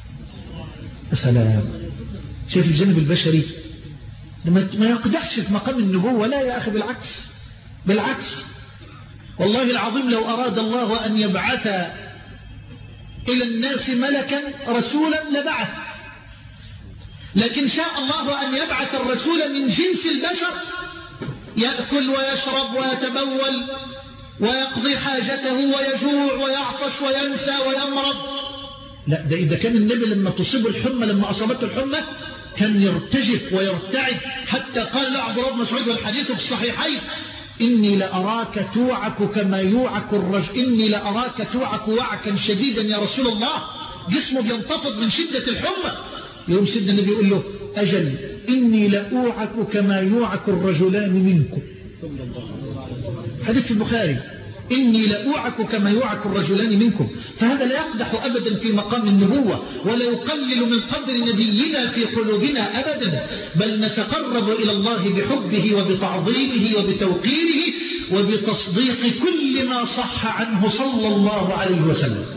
سلام، شايف الجانب البشري ما يقدحش في مقام النبوة، لا يا أخي، بالعكس بالعكس. والله العظيم لو أراد الله أن يبعث إلى الناس ملكا رسولا لبعث، لكن شاء الله أن يبعث الرسول من جنس البشر يأكل ويشرب ويتبول ويقضي حاجته ويجوع ويعطش وينسى ويمرض. لا، ده إذا كان النبي لما تصيب الحمى لما أصابته الحمى كان يرتجف ويرتعد، حتى قال له عبد الله بن مسعود والحديث في الصحيحين إني لأراك توعك كما يوعك الرجل، إني لأراك توعك وعكا شديدا يا رسول الله، جسمه بينتفض من شدة الحمى. يوم سيدنا النبي يقول له أجل إني لأوعك كما يوعك الرجلان منكم، حديث في البخاري، إني لأوعك كما يوعك الرجلان منكم. فهذا لا يقدح أبدا في مقام النبوة ولا يقلل من قدر نبينا في قلوبنا أبدا، بل نتقرب إلى الله بحبه وبتعظيمه وبتوقيره وبتصديق كل ما صح عنه صلى الله عليه وسلم.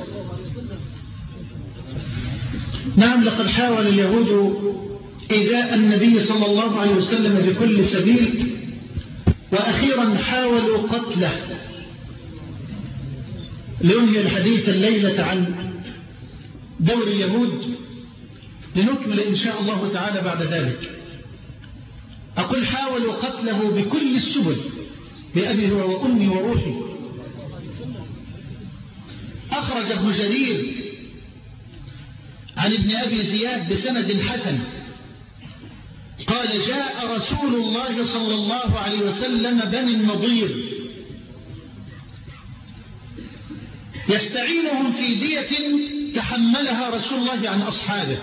نعم، لقد حاول اليهود إيذاء النبي صلى الله عليه وسلم بكل سبيل، وأخيرا حاولوا قتله. لنهي الحديث الليلة عن دور اليهود، لنكمل إن شاء الله تعالى بعد ذلك. أقول حاولوا قتله بكل السبل، بأبي هو وأمي وروحي. أخرج ابن جرير عن ابن أبي زياد بسند حسن قال جاء رسول الله صلى الله عليه وسلم بني النضير يستعينهم في دية تحملها رسول الله عن أصحابه،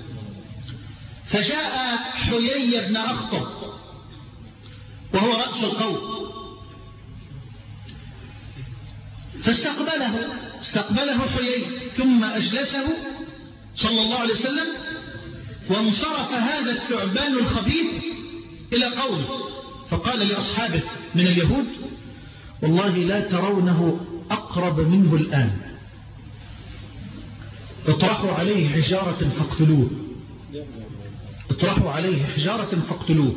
فجاء حيي بن أخطب وهو رأس القوم فاستقبله استقبله حيي ثم أجلسه صلى الله عليه وسلم، وانصرف هذا الثعبان الخبيث إلى قومه فقال لأصحابه من اليهود والله لا ترونه أقرب منه الآن، اطرحوا عليه حجارة فاقتلوه، اطرحوا عليه حجارة فاقتلوه.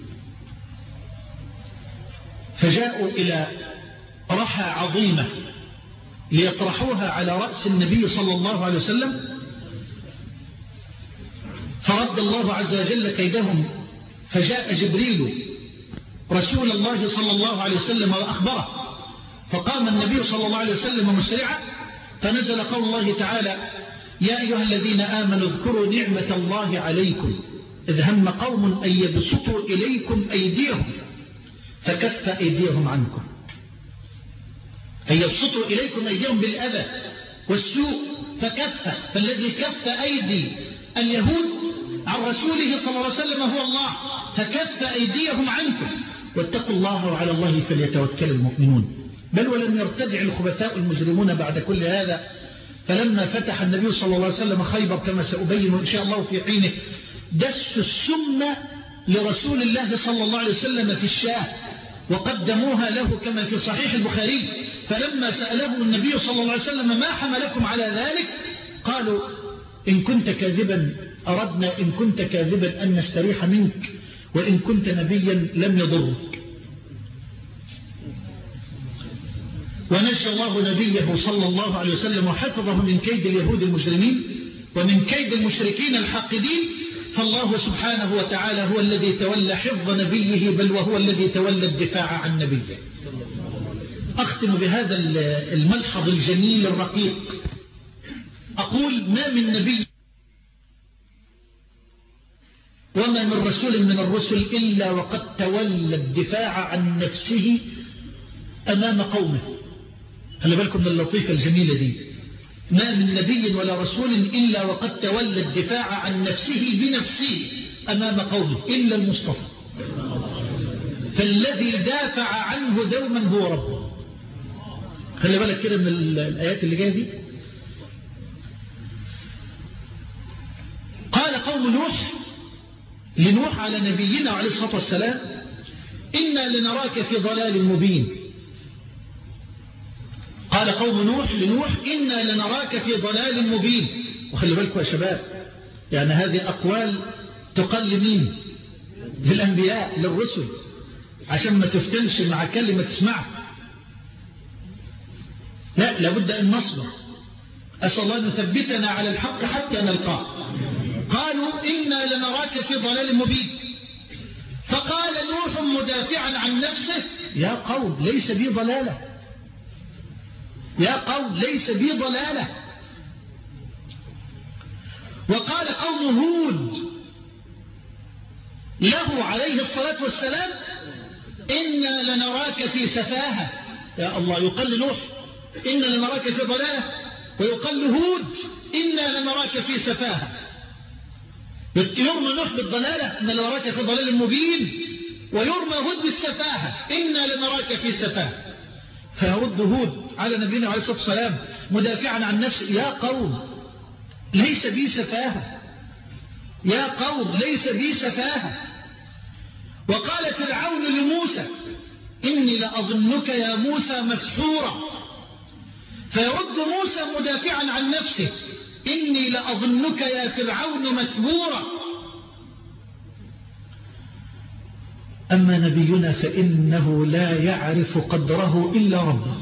فجاءوا إلى رحى عظيمة ليطرحوها على رأس النبي صلى الله عليه وسلم، فرد الله عز وجل كيدهم، فجاء جبريل رسول الله صلى الله عليه وسلم وأخبره، فقام النبي صلى الله عليه وسلم مسرعا، فنزل قول الله تعالى يا أيها الذين آمنوا اذكروا نعمة الله عليكم إذ هم قوم أن يبسطوا إليكم أيديهم فكف أيديهم عنكم، أن يبسطوا إليكم أيديهم بالأذى والسوء فكف، فالذي كف أيدي اليهود عن رسوله صلى الله عليه وسلم هو الله، فكف أيديهم عنكم واتقوا الله وعلى الله فليتوكل المؤمنون. بل ولم يرتدع الخبثاء المجرمون بعد كل هذا، فلما فتح النبي صلى الله عليه وسلم خيبر كما سأبين إن شاء الله في حينه دسوا السم لرسول الله صلى الله عليه وسلم في الشاه وقدموها له كما في صحيح البخاري، فلما سألهم النبي صلى الله عليه وسلم ما حملكم على ذلك قالوا إن كنت كاذبا أردنا إن كنت كاذبا أن نستريح منك، وإن كنت نبيا لم يضرك. ونجى الله نبيه صلى الله عليه وسلم وحفظه من كيد اليهود المجرمين ومن كيد المشركين الحاقدين، فالله سبحانه وتعالى هو الذي تولى حفظ نبيه بل وهو الذي تولى الدفاع عن نبيه. أختم بهذا الملحظ الجميل الرقيق، أقول ما من نبي وما من رسول من الرسل إلا وقد تولى الدفاع عن نفسه أمام قومه. خلي بالكم من اللطيفة الجميلة دي، ما من نبي ولا رسول إلا وقد تولى الدفاع عن نفسه بنفسه أمام قومه إلا المصطفى، فالذي دافع عنه دوما هو ربه. خلي بالك كده من الآيات اللي جاية دي. قال قوم نوح لنوح على نبينا عليه الصلاة والسلام إنا لنراك في ضلال مبين. قال قوم نوح لنوح إنا لنراك في ضلال مبين. وخلي بالكم يا شباب، يعني هذه أقوال تقل مين؟ للأنبياء للرسل، عشان ما تفتنش مع كلمة تسمعها. لا، لابد أن نصبر. أسأل الله أن يثبتنا على الحق حتى نلقاه. قالوا إنا لنراك في ضلال مبين. فقال نوح مدافعا عن نفسه يا قوم ليس بي ضلالة، يا قوم ليس بي ضلالة. وقال قوم هود له عليه الصلاة والسلام إنا لنراك في سفاهة. يا الله، يقال نوح إنا لنراك في ضلالة، ويقال هود إنا لنراك في سفاهة. يرمى نوح بالضلالة إنا لنراك في ضلال مبين، ويرمى هود بالسفاهة إنا لنراك في سفاهة. فيرد هود على نبينا عليه الصلاة والسلام مدافعا عن نفسه يا قوم ليس بي سفاهة، يا قوم ليس بي سفاهة. وقال فرعون لموسى إني لأظنك يا موسى مسحورا. فيرد موسى مدافعا عن نفسه إني لأظنك يا فرعون مثبورا. أما نبينا فإنه لا يعرف قدره إلا ربه.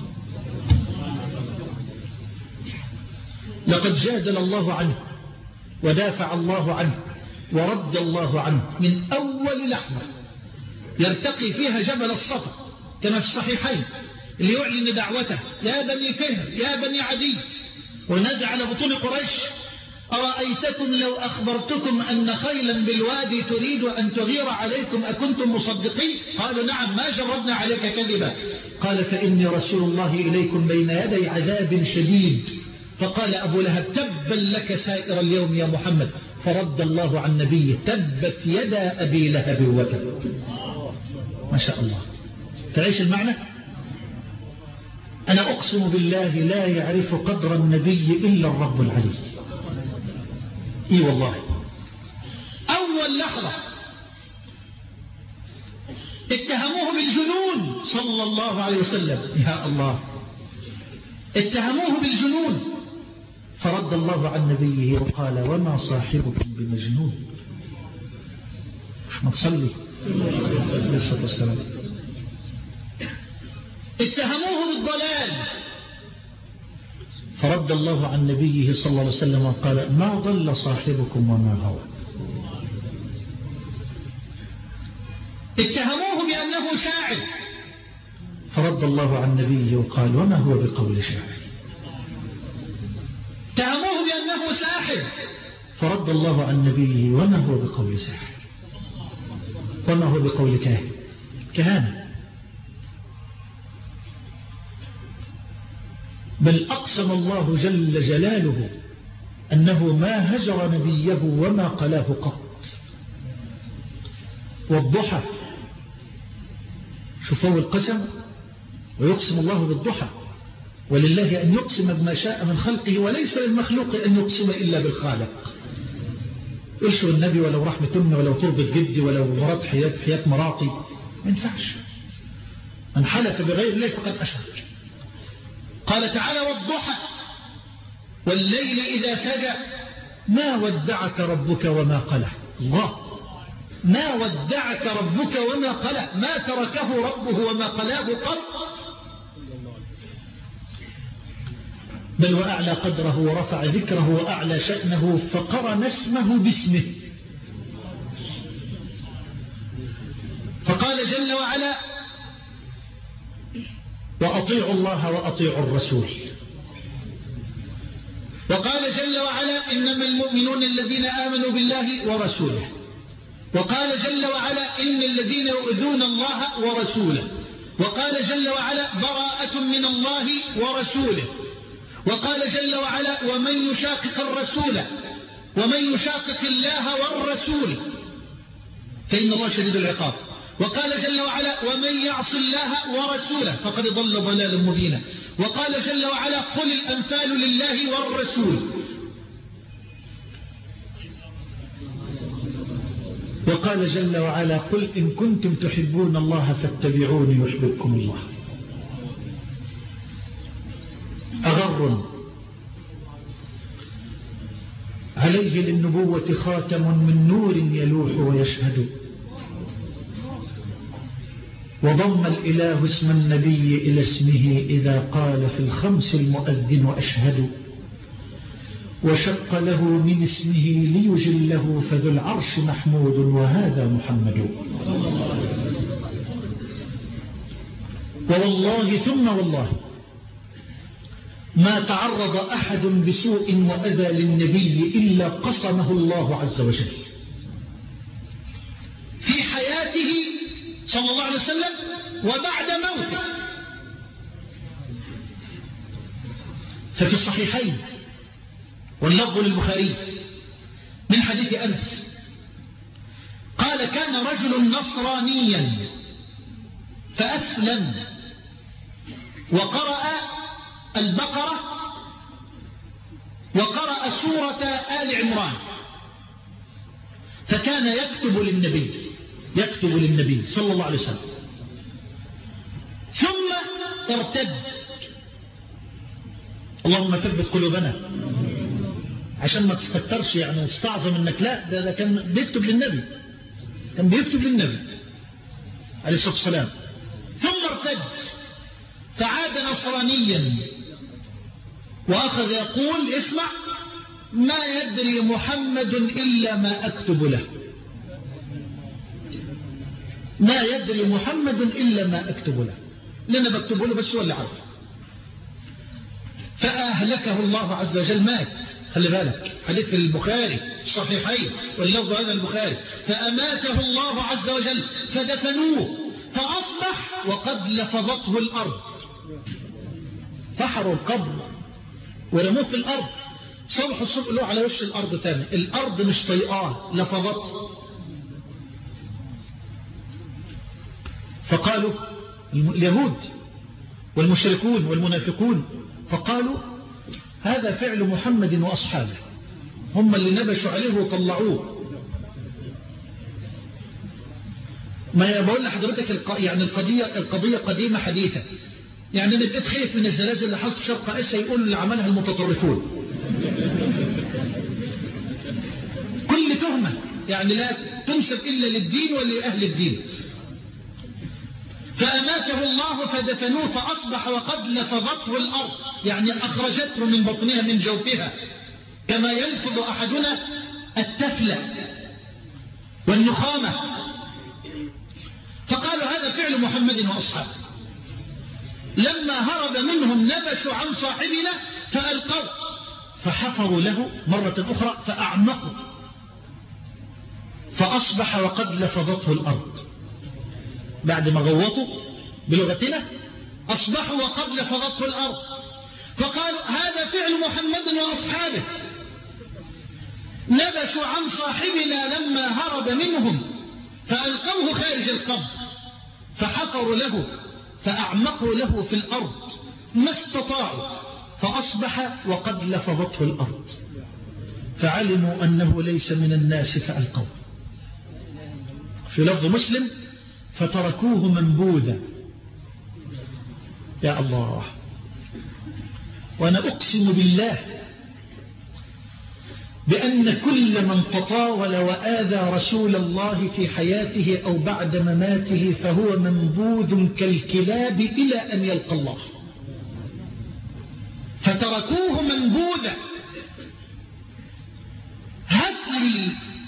لقد جادل الله عنه ودافع الله عنه ورد الله عنه من أول لحظة يرتقي فيها جبل الصفا كما في الصحيحين، اللي يعلن دعوته يا بني فهر يا بني عدي ونادى على بطون قريش أرأيتكم لو أخبرتكم أن خيلا بالوادي تريد أن تغير عليكم أكنتم مصدقين؟ قالوا نعم ما جربنا عليك كذبا. قال فإني رسول الله إليكم بين يدي عذاب شديد. فقال أبو لهب تبا لك سائر اليوم يا محمد. فرد الله عن نبيه تبت يدا أبي لهب وتب. ما شاء الله. تعيش المعنى؟ أنا أقسم بالله لا يعرف قدر النبي إلا الرب العلي. إي والله. أول لحظة اتهموه بالجنون صلى الله عليه وسلم. يا الله، اتهموه بالجنون فرد الله عن نبيه وقال وما صاحبكم بمجنون. ما تصلي عليه الصلاة والسلام. اتهموه بالضلال فرد الله عن نبيه صلى الله عليه وسلم وقال ما ضل صاحبكم وما غوى. اتهموه بأنه شاعر فرد الله عن نبيه وقال وما هو بقول شاعر. اتهموه بأنه ساحر ساحر. فرد الله عن نبيه: وما هو بقول ساحر، وما هو بقول كاهن. كهانة. بل أقسم الله جل جلاله أنه ما هجر نبيه وما قلاه قط. والضحى، شوفوا القسم، ويقسم الله بالضحى، ولله أن يقسم بما شاء من خلقه، وليس للمخلوق أن يقسم إلا بالخالق. إرشوا النبي ولو رحمة أمي ولو تربة جدي ولو مرات حياة حياة مراتي، ما ينفعش. من حلف بغير الله فقد أشرك. قال تعالى: والضحى والليل إذا سجى ما ودعك ربك وما قلى. الله، ما ودعك ربك وما قلى، ما تركه ربه وما قلاه قط. بل وأعلى قدره ورفع ذكره وأعلى شأنه، فقرن اسمه باسمه. فقال جل وعلا: وأطيعوا الله وأطيعوا الرسول. وقال جل وعلا: إنما المؤمنون الذين آمنوا بالله ورسوله. وقال جل وعلا: إن الذين يؤذون الله ورسوله. وقال جل وعلا: براءة من الله ورسوله. وقال جل وعلا: ومن يشاقق الرسول ومن يشاقق الله والرسول فإن الله شديد العقاب. وقال جل وعلا: ومن يعص الله ورسوله فقد ضل ضلالا مبينا. وقال جل وعلا: قل الأنفال لله والرسول. وقال جل وعلا: قل إن كنتم تحبون الله فاتبعوني يحببكم الله. أغر عليه للنبوة خاتم من نور يلوح ويشهد. وضم الإله اسم النبي إلى اسمه إذا قال في الخمس المؤذن أشهد. وشق له من اسمه ليجله فذو العرش محمود وهذا محمد. ووالله ثم والله ما تعرض أحد بسوء وأذى للنبي إلا قصمه الله عز وجل في حياته صلى الله عليه وسلم وبعد موته. ففي الصحيحين واللفظ للبخاري من حديث أنس قال: كان رجل نصرانيا فأسلم وقرأ البقرة وقرأ سورة آل عمران، فكان يكتب للنبي يكتب للنبي صلى الله عليه وسلم، ثم ارتد. اللهم ثبت قلوبنا عشان ما تستكترش يعني وتستعظم انك لا ده, ده كان بيكتب للنبي كان بيكتب للنبي عليه الصلاة والسلام، ثم ارتد فعاد نصرانيا وأخذ يقول: اسمع، ما يدري محمد إلا ما أكتب له، ما يدري محمد إلا ما أكتب له، لأنا بكتب له بس هو اللي عارف. فأهلكه الله عز وجل، مات. خلي بالك حديث البخاري الصحيحين واللفظ هذا البخاري: فأماته الله عز وجل فدفنوه فأصبح وقد لفظته الأرض. فحروا القبر ورموه في الأرض، صبح الصبح له على وش الأرض تاني، الأرض مش طيئاه، لفظته. فقالوا اليهود والمشركون والمنافقون، فقالوا: هذا فعل محمد وأصحابه، هم اللي نبشوا عليه وطلعوه. ما بقول لحضرتك الق... يعني القضية القضية قديمة حديثة. يعني أنا بقيت خايف من الزلازل اللي حصل في شرق آسيا يقولوا اللي عملها المتطرفون. كل تهمة يعني لا تنسب إلا للدين ولأهل الدين. فأماته الله فدفنوه فأصبح وقد لفظته الأرض، يعني أخرجته من بطنها من جوفها، كما يلفظ أحدنا التفلة والنخامة. فقالوا: هذا فعل محمد وأصحابه. لما هرب منهم نبشوا عن صاحبنا فألقوا، فحفروا له مرة أخرى فأعمقوا، فأصبح وقد لفظته الأرض. بعد ما غوطوا بلغتنا أصبحوا وقد لفظته الأرض، فقالوا هذا فعل محمد وأصحابه، نبشوا عن صاحبنا لما هرب منهم فألقوه خارج القبر، فحفروا له فأعمقوا له في الأرض ما استطاعوا، فأصبح وقد لفظته الأرض، فعلموا أنه ليس من الناس فألقوه. في لفظ مسلم فتركوه منبوذا. يا الله، وأنا أقسم بالله بأن كل من تطاول وآذى رسول الله في حياته أو بعد مماته فهو منبوذ كالكلاب إلى أن يلقى الله. فتركوه منبوذا. هات لي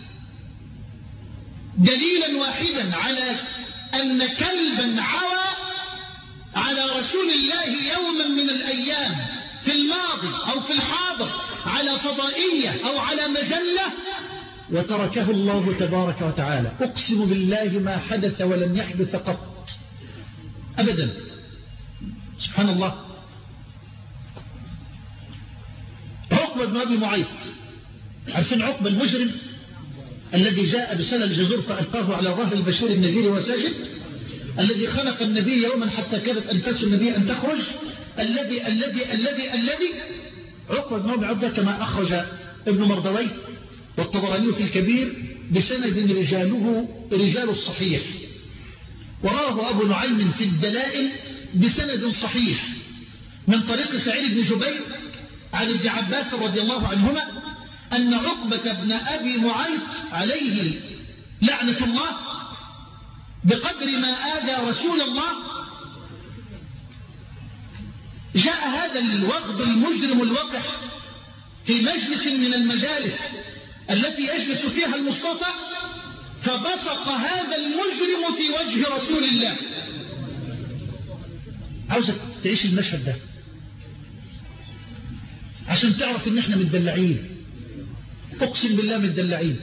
دليلا واحدا على أن كلبا عوى على رسول الله يوما من الأيام في الماضي أو في الحاضر على فضائية أو على مجلة وتركه الله تبارك وتعالى. أقسم بالله ما حدث ولن يحدث قط أبدا. سبحان الله. عقبة بن أبي معيط، عارفين عقبة المجرم الذي جاء بسلة الجزور فألقاه على ظهر البشير النذير وساجد، الذي خلق النبي يوما حتى كادت أنفاس النبي أن تخرج، الذي الذي الذي الذي عقبة بن أبي معيط كما أخرج ابن مردوي والطبراني في الكبير بسند رجاله رجال الصحيح، وراه أبو نعيم في الدلائل بسند صحيح من طريق سعيد بن جبير عن ابن عباس رضي الله عنهما أن عقبة بن أبي معيط عليه لعنة الله بقدر ما آذى رسول الله جاء هذا الوغد المجرم الوقح في مجلس من المجالس التي يجلس فيها المصطفى فبصق هذا المجرم في وجه رسول الله. عاوزك تعيش المشهد ده عشان تعرف ان احنا متدلعين. اقسم بالله متدلعين.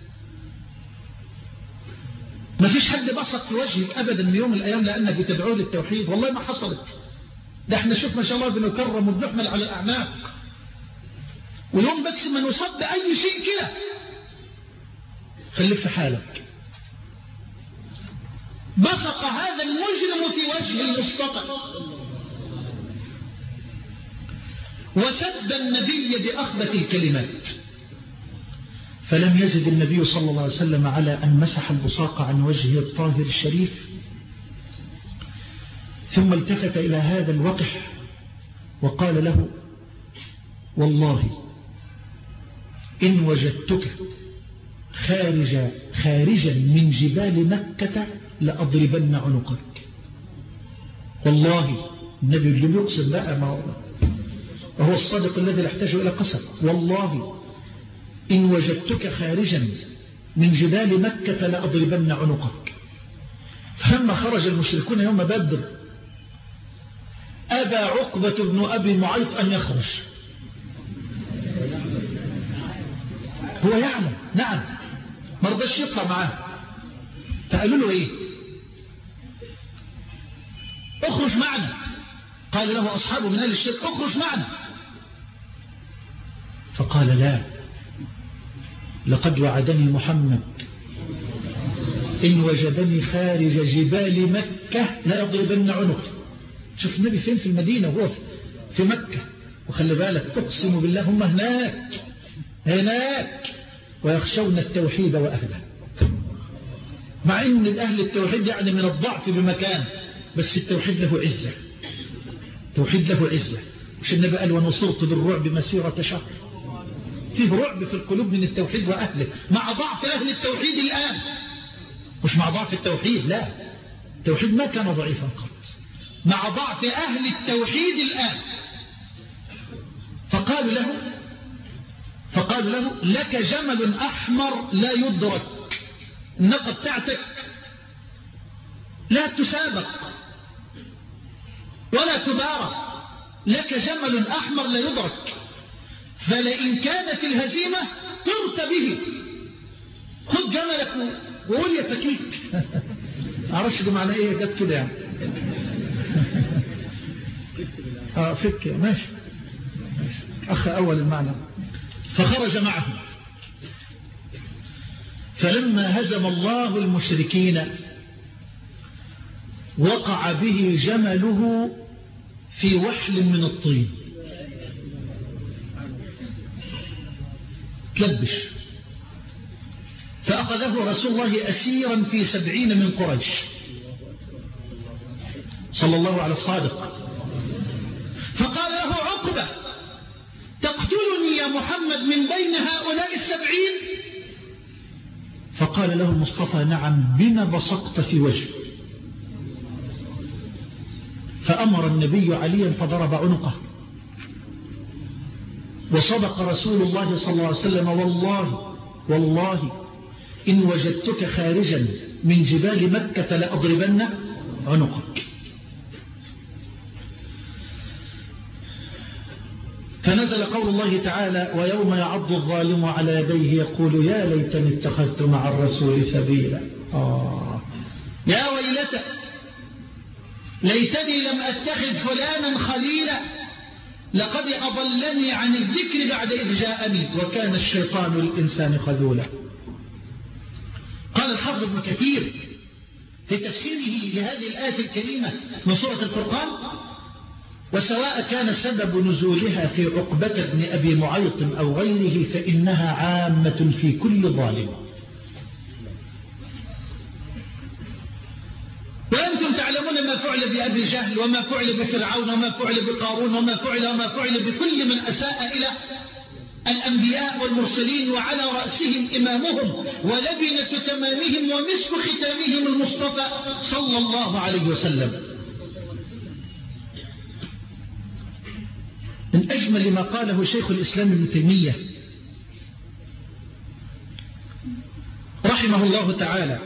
ما فيش حد بصق في وجهك ابدا من يوم من الايام لانك بتدعوه للتوحيد، والله ما حصلت. ده احنا شوف ما شاء الله بنكرم وبنحمل على الاعناق، ويوم بس ما نصب باي شيء كده خليك في حالك. بصق هذا المجرم في وجه المصطفى وسب النبي بأخبث الكلمات، فلم يزد النبي صلى الله عليه وسلم على أن مسح البصاق عن وجهه الطاهر الشريف، ثم التفت إلى هذا الوقح وقال له والله إن وجدتك خارج خارجا من جبال مكة لأضربن عنقك. والله النبي اللي بيقصد بقى ما هو وهو الصادق الذي لا يحتاج إلى قسم. والله إن وجدتك خارجا من جبال مكة لأضربن عنقك. فلما خرج المشركون يوم بدر أبى عقبة بن أبي معيط أن يخرج. هو يعلم نعم ما رضاش يطلع معاه، فقالوا له ايه اخرج معنا. قال له أصحابه من أهل الشرك اخرج معنا، فقال لا، لقد وعدني محمد إن وجدني خارج جبال مكة لأضربن عنقي. شوف النبي فين؟ في المدينة وهو في مكة. وخلي بالك أقسم بالله هم هناك هناك ويخشون التوحيد وأهله، مع أن الأهل التوحيد يعني من الضعف بمكان، بس التوحيد له عزة. التوحيد له عزة. مش النبي قال ونصرت بالرعب مسيرة شهر؟ فيه رعب في القلوب من التوحيد وأهله، مع ضعف أهل التوحيد الآن، مش مع ضعف التوحيد، لا، التوحيد ما كان ضعيفا قط، مع ضعف أهل التوحيد الآن. فقالوا له فقالوا له لك جمل أحمر لا يدرك، الناقة بتاعتك لا تسابق ولا تبارك، لك جمل أحمر لا يدرك، فلئن كانت الهزيمة طرت به، خد جملك وقول يا فكيك. معرفش دي معنى ايه، جت كده يعني. اه فك ماشي. ماشي اخ اول المعنى. فخرج معه، فلما هزم الله المشركين وقع به جمله في وحل من الطين، تلبش، فأخذه رسول الله أسيرا في سبعين من قريش صلى الله على الصادق. فقال له عقبة: تقتلني يا محمد من بين هؤلاء السبعين؟ فقال له المصطفى: نعم، بما بصقت في وجهه. فأمر النبي عليا فضرب عنقه. وصدق رسول الله صلى الله عليه وسلم: والله والله إن وجدتك خارجا من جبال مكة لأضربن عنقك. فنزل قول الله تعالى: ويوم يعض الظالم على يديه يقول يا ليتني اتخذت مع الرسول سبيلا. آه يا ويلتى ليتني لم أتخذ فلانا خليلا لقد أضلني عن الذكر بعد إذ جاءني وكان الشيطان للإنسان خذولا. قال الحافظ ابن كثير في تفسيره لهذه الآية الكريمة من سورة الفرقان: وسواء كان سبب نزولها في عقبة بن أبي معيط أو غيره فإنها عامة في كل ظالم. وأنتم تعلمون ما فعل بأبي جهل وما فعل بفرعون وما فعل بقارون وما فعل وما فعل بكل من أساء إلى الأنبياء والمرسلين، وعلى رأسهم إمامهم ولبنة تمامهم ومسك ختامهم المصطفى صلى الله عليه وسلم. من أجمل ما قاله شيخ الإسلام ابن تيمية رحمه الله تعالى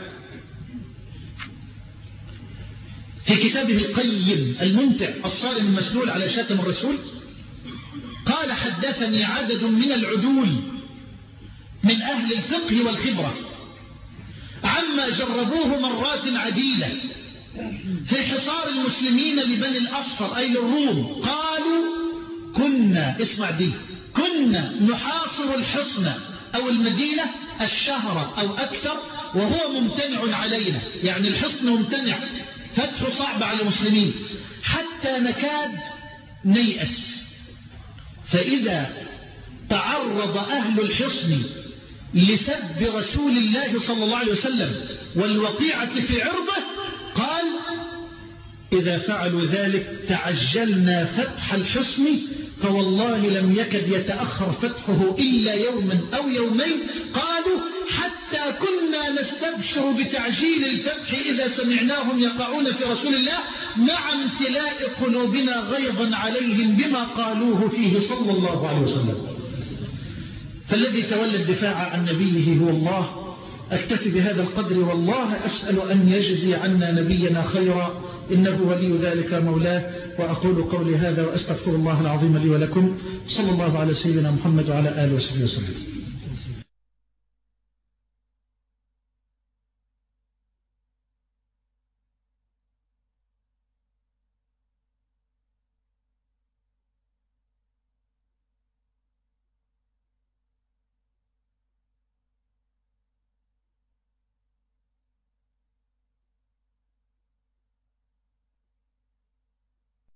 في كتابه القيم الممتع الصارم المسلول على شاتم الرسول، قال: حدثني عدد من العدول من أهل الفقه والخبرة عما جربوه مرات عديدة في حصار المسلمين لبني الأصفر أي للروم. قالوا: كنا، اسمع دي، كنا نحاصر الحصن أو المدينة الشهر أو أكثر وهو ممتنع علينا، يعني الحصن ممتنع، فتح صعب على المسلمين، حتى نكاد نيأس، فإذا تعرض أهل الحصن لسب رسول الله صلى الله عليه وسلم والوقيعة في عرضه، قال: إذا فعلوا ذلك تعجلنا فتح الحصن فوالله لم يكد يتأخر فتحه إلا يوما أو يومين. قالوا: حتى كنا نستبشر بتعجيل الفتح إذا سمعناهم يقعون في رسول الله مع امتلاء قلوبنا غيظا عليهم بما قالوه فيه صلى الله عليه وسلم. فالذي تولى الدفاع عن نبيه هو الله. أكتفي بهذا القدر، والله أسأل أن يجزي عنا نبينا خيرا، إنه ولي ذلك مولاه. وأقول قولي هذا وأستغفر الله العظيم لي ولكم. صلى الله على سيدنا محمد وعلى آله وصحبه وسلم.